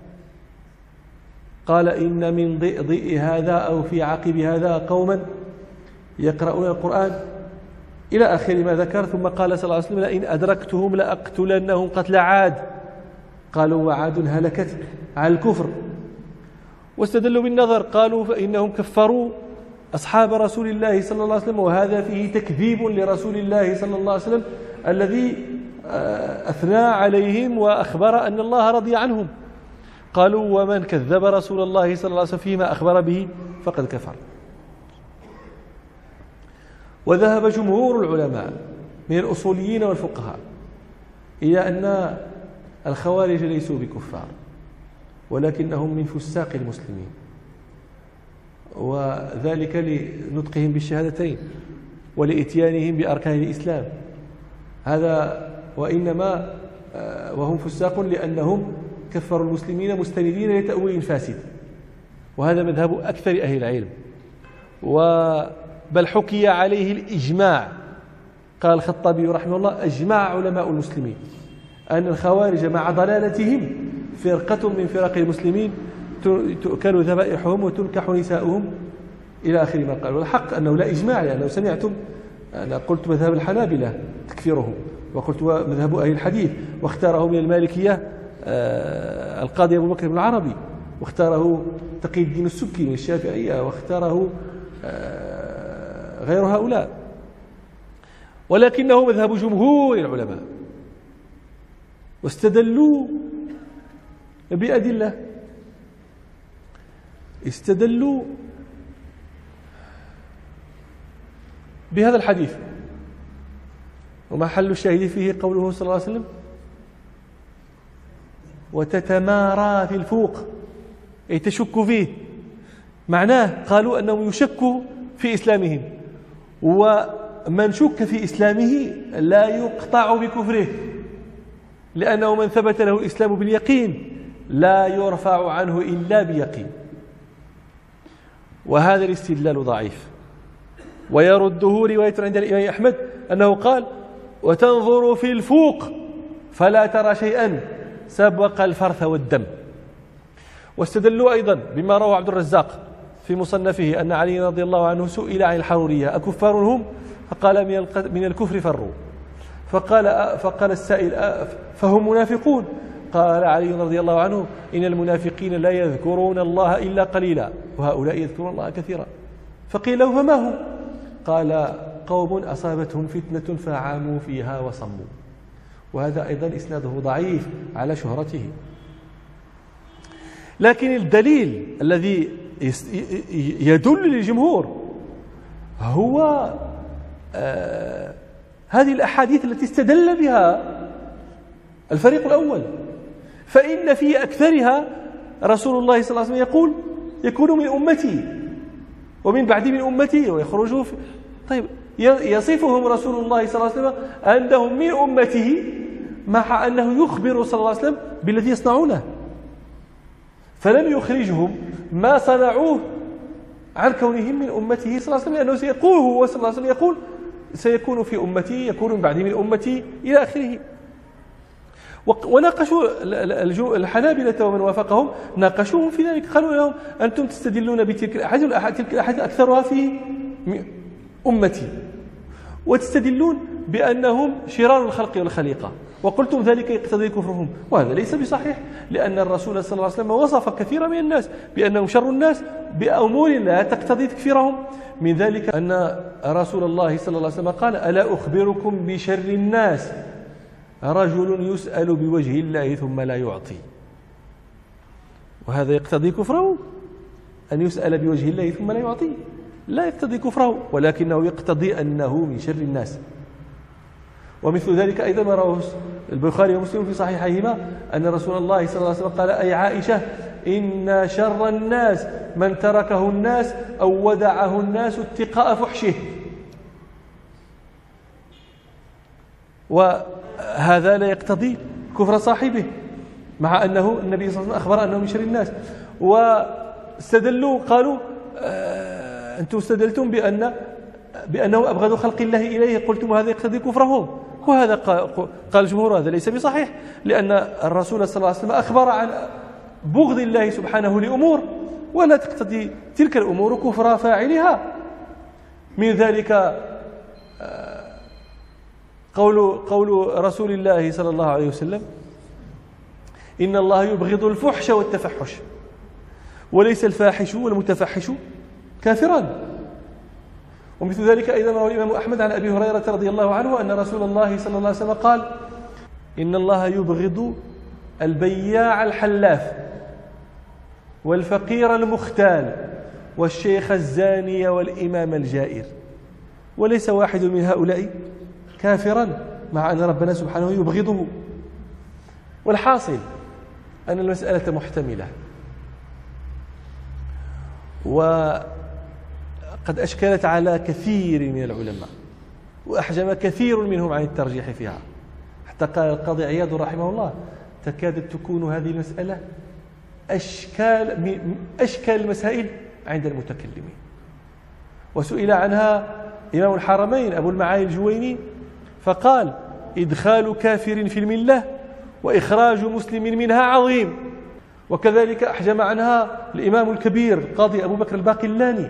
قال إن من ضئضئ هذا أو في عقب هذا قوما يقرؤون القرآن إلى آخر ما ذكر. ثم قال صلى الله عليه وسلم لئن أدركتهم لأقتلنهم قتل عاد. قالوا وعاد هلكت على الكفر. واستدلوا بالنظر قالوا فإنهم كفروا أصحاب رسول الله صلى الله عليه وسلم، وهذا فيه تكذيب لرسول الله صلى الله عليه وسلم الذي أثنى عليهم وأخبر أن الله رضي عنهم. قالوا ومن كذب رسول الله صلى الله عليه وسلم فيما أخبر به فقد كفر. وذهب جمهور العلماء من الأصوليين والفقهاء إلى أن الخوارج ليسوا بكفار ولكنهم من فساق المسلمين، وذلك لنطقهم بالشهادتين ولإتيانهم بأركان الإسلام، هذا وإنما وهم فساق لأنهم كفروا المسلمين مستندين لتأويل فاسد، وهذا مذهب أكثر أهل العلم. بل حكي عليه الإجماع، قال الخطابي رحمه الله: أجمع علماء المسلمين أن الخوارج مع ضلالتهم فرقة من فرق المسلمين تؤكل ذبائحهم وتنكح نساؤهم إلى آخر ما قال. والحق أنه لا إجماع، لأنه سمعتم أنا قلت مذهب الحنابلة تكفيرهم، وقلت مذهب أهل الحديث، واختاره من المالكية القاضي أبو بكر بن العربي، واختاره تقي الدين السبكي من الشافعية، واختاره غير هؤلاء، ولكنه مذهب جمهور العلماء، واستدلوا بأدلة، استدلوا بهذا الحديث، ومحل الشاهد فيه قوله صلى الله عليه وسلم: وتتمارى في الفوق، أي تشك فيه. معناه قالوا أنهم يشكوا في إسلامهم، ومن شك في إسلامه لا يقطع بكفره، لأنه من ثبت له الإسلام باليقين لا يرفع عنه إلا بيقين. وهذا الاستدلال ضعيف، ويرده رواية عند الإمام أحمد أنه قال: وتنظر في الفوق فلا ترى شيئا سبق الفرث والدم. واستدلوا أيضا بما روى عبد الرزاق في مصنفه أن علي رضي الله عنه سئل عن الحرورية: أكفار هم؟ فقال: من الكفر فروا. فقال السائل: فهم منافقون؟ قال علي رضي الله عنه: إن المنافقين لا يذكرون الله إلا قليلا، وهؤلاء يذكرون الله كثيرا. فقيل له: فما هم؟ قال: قوم أصابتهم فتنة فعاموا فيها وصموا. وهذا أيضا إسناده ضعيف على شهرته. لكن الدليل الذي يدل للجمهور هو هذه الأحاديث التي استدل بها الفريق الأول، فإن في أكثرها رسول الله صلى الله عليه وسلم يقول: يكون من أمتي ومن بعد من أمتي ويخرجوا طيب، يصفهم رسول الله صلى الله عليه وسلم أنهم من أمته، مع أنه يخبر صلى الله عليه وسلم بالذي يصنعونه، فلم يخرجهم ما صنعوه عن كونهم من أمته صلى الله عليه وسلم، لأنه سيقول هو صلى الله عليه وسلم يقول: سيكون في أمتي، يكون من بعد من أمتي، إلى آخره. وناقشوا الحنابلة ومن وافقهم، ناقشوهم في ذلك، قالوا لهم: أنتم تستدلون بتلك الأحاديث، تلك الأحاديث أكثرها في أمتي، وتستدلون بأنهم شرار الخلق والخليقة، وقلتم ذلك يقتضي كفرهم، وهذا ليس بصحيح، لأن الرسول صلى الله عليه وسلم وصف كثيرا من الناس بأنهم شر الناس بأمور لا تقتضي تكفيرهم. من ذلك أن رسول الله صلى الله عليه وسلم قال: ألا أخبركم بشر الناس؟ رجل يسأل بوجه الله ثم لا يعطي. وهذا يقتضي كفره، أن يسأل بوجه الله ثم لا يعطي لا يقتضي كفره، ولكنه يقتضي أنه من شر الناس. ومثل ذلك أيضا ما رواه البخاري ومسلم في صحيحيهما أن رسول الله صلى الله عليه وسلم قال: أي عائشة، إن شر الناس من تركه الناس أو ودعه الناس اتقاء فحشه. وهذا لا يقتضي كفر صاحبه، مع أنه النبي صلى الله عليه وسلم أخبر أنه من شر الناس. واستدلوا قالوا: أنتم استدلتم بأنه أبغض خلق الله إليه، قلتم هذا يقتضي كفرهم، وهذا قال الجمهور هذا ليس بصحيح، لأن الرسول صلى الله عليه وسلم أخبر عن بغض الله سبحانه لأمور ولا تقتضي تلك الأمور كفر فاعلها. من ذلك قول رسول الله صلى الله عليه وسلم: إن الله يبغض الفحش والتفحش، وليس الفاحش والمتفحش كافرا. ومثل ذلك أيضا روى الإمام أحمد عن أبي هريرة رضي الله عنه أن رسول الله صلى الله عليه وسلم قال: إن الله يبغض البياع الحلاف والفقير المختال والشيخ الزاني والإمام الجائر، وليس واحد من هؤلاء كافرا مع أن ربنا سبحانه يبغضه. والحاصل أن المسألة محتملة، وقد أشكلت على كثير من العلماء، وأحجم كثير منهم عن الترجيح فيها، حتى قال القاضي عياض رحمه الله: تكاد تكون هذه المسألة أشكال المسائل عند المتكلمين. وسئل عنها إمام الحرمين أبو المعالي الجويني فقال: إدخال كافر في الملة وإخراج مسلم منها عظيم. وكذلك أحجم عنها الإمام الكبير القاضي أبو بكر الباقلاني،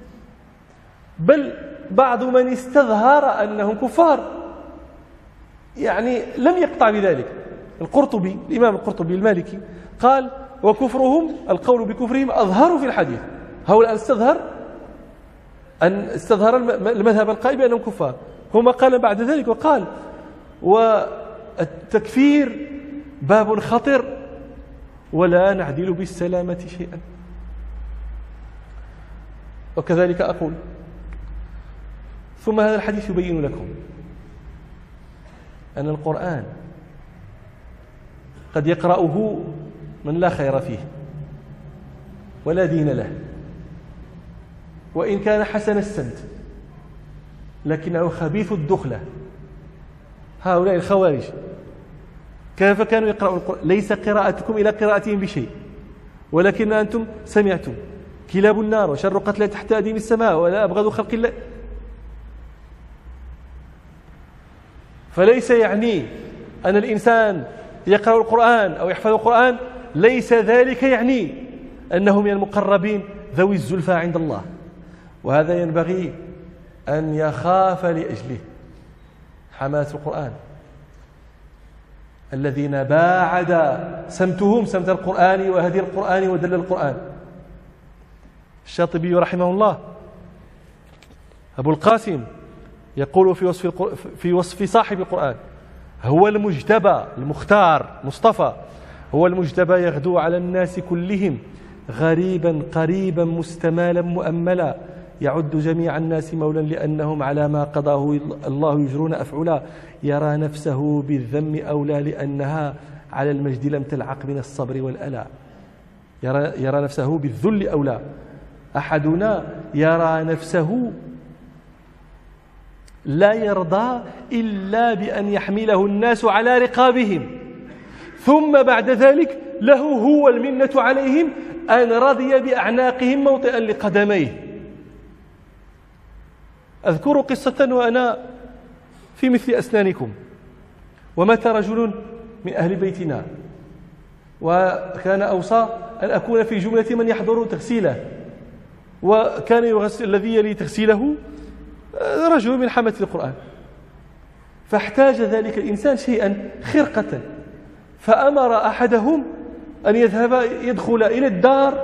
بل بعض من استظهر أنهم كفار يعني لم يقطع بذلك. القرطبي، الإمام القرطبي المالكي قال: وكفرهم، القول بكفرهم أظهر في الحديث. هؤلاء استظهر المذهب القائل بأنهم كفار، هما قال بعد ذلك وقال: والتكفير باب خطر ولا نعدل بالسلامة شيئا. وكذلك أقول: ثم هذا الحديث يبين لكم أن القرآن قد يقرأه من لا خير فيه ولا دين له، وإن كان حسن السمت لكنه خبيث الدخلة. هؤلاء الخوارج كيف كانوا يقرأون القرآن؟ ليس قراءتكم إلى قراءتهم بشيء، ولكن أنتم سمعتم كلاب النار وشر قتلى تحت أديم السماء ولا أبغض خلق الله. فليس يعني أن الإنسان يقرأ القرآن أو يحفظ القرآن ليس ذلك يعني أنه من المقربين ذوي الزلفى عند الله، وهذا ينبغي أن يخاف لأجله حماة القرآن الذين باعد سمتهم سمت القرآن وهدي القرآن ودل القرآن. الشاطبي رحمه الله أبو القاسم يقول في وصف صاحب القرآن: هو المجتبى المختار مصطفى، هو المجتبى يغدو على الناس كلهم غريبا قريبا مستمالا مؤملا، يعد جميع الناس مولا لأنهم على ما قضاه الله يجرون أفعلا، يرى نفسه بالذم أولى لأنها على المجد لم تلعق من الصبر والألا، يرى نفسه بالذل أولى. أحدنا يرى نفسه لا يرضى إلا بأن يحمله الناس على رقابهم، ثم بعد ذلك له هو المنة عليهم أن رضي بأعناقهم موطئا لقدميه. أذكر قصة وأنا في مثل أسنانكم، ومات رجل من أهل بيتنا وكان أوصى أن أكون في جملة من يحضر تغسيله، وكان يغسل الذي يلي تغسيله رجل من حملة القرآن، فاحتاج ذلك الإنسان شيئا خرقة، فأمر أحدهم أن يدخل إلى الدار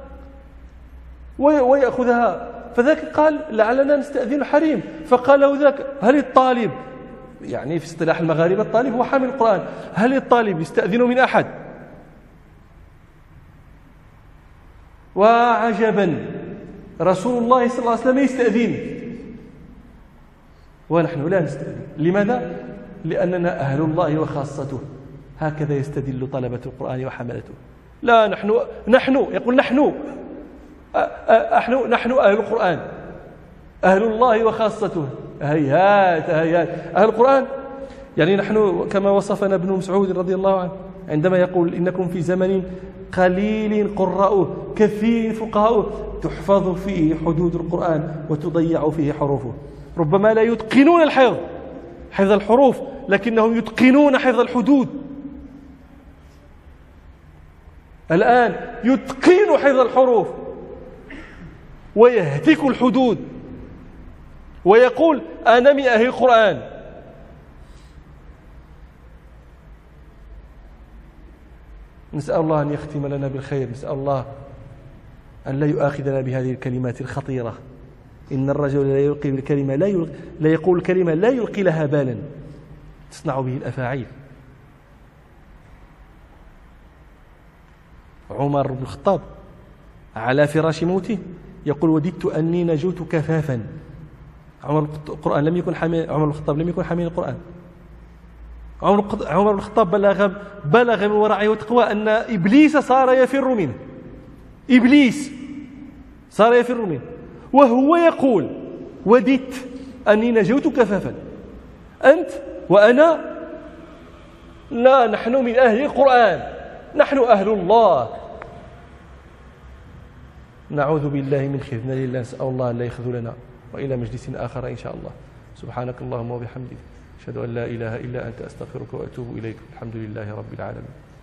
ويأخذها، فذاك قال: لعلنا نستأذن حريم. فقال له ذاك: هل الطالب، يعني في اصطلاح المغاربة الطالب هو حامل القرآن، هل الطالب يستأذن من أحد؟ وعجبا، رسول الله صلى الله عليه وسلم يستأذن ونحن لا نستأذن. لماذا؟ لأننا أهل الله وخاصته، هكذا يستدل طلبة القرآن وحملته. لا، نحن يقول نحن أهل القرآن، أهل الله وخاصته. هيهات أهل القرآن يعني نحن كما وصفنا ابن مسعود رضي الله عنه عندما يقول: إنكم في زمن قليل قراؤه كثير فقهاؤه تحفظ فيه حدود القرآن وتضيع فيه حروفه. ربما لا يتقنون حفظ الحروف، لكنهم يتقنون حفظ الحدود. الآن يتقن حفظ الحروف ويهتك الحدود ويقول: أنا من أهل القرآن. نسأل الله أن يختم لنا بالخير، نسأل الله أن لا يؤاخذنا بهذه الكلمات الخطيرة. إن الرجل لا يلقي بالكلمة لا يقول الكلمة لا يلقي لها بالا تصنع به الأفاعيل. عمر بن الخطاب على فراش موته يقول: وددت أني نجوت كفافا القرآن لم يكن حامل، عمر بن الخطاب لم يكن حامل القرآن. عمر بن الخطاب بلغ من ورعه وتقوى أن إبليس صار يفر منه. إبليس صار يفر منه وهو يقول: وددت أني نجوت كفافا. أنت وأنا لا، نحن من أهل القرآن، نحن أهل الله. نعوذ بالله من خذلان لله، نسأل الله أن لا يخذلنا. وإلى مجلس آخر إن شاء الله. سبحانك اللهم وبحمدك، أشهد أن لا إله إلا أنت، أستغفرك وأتوب إليك. الحمد لله رب العالمين.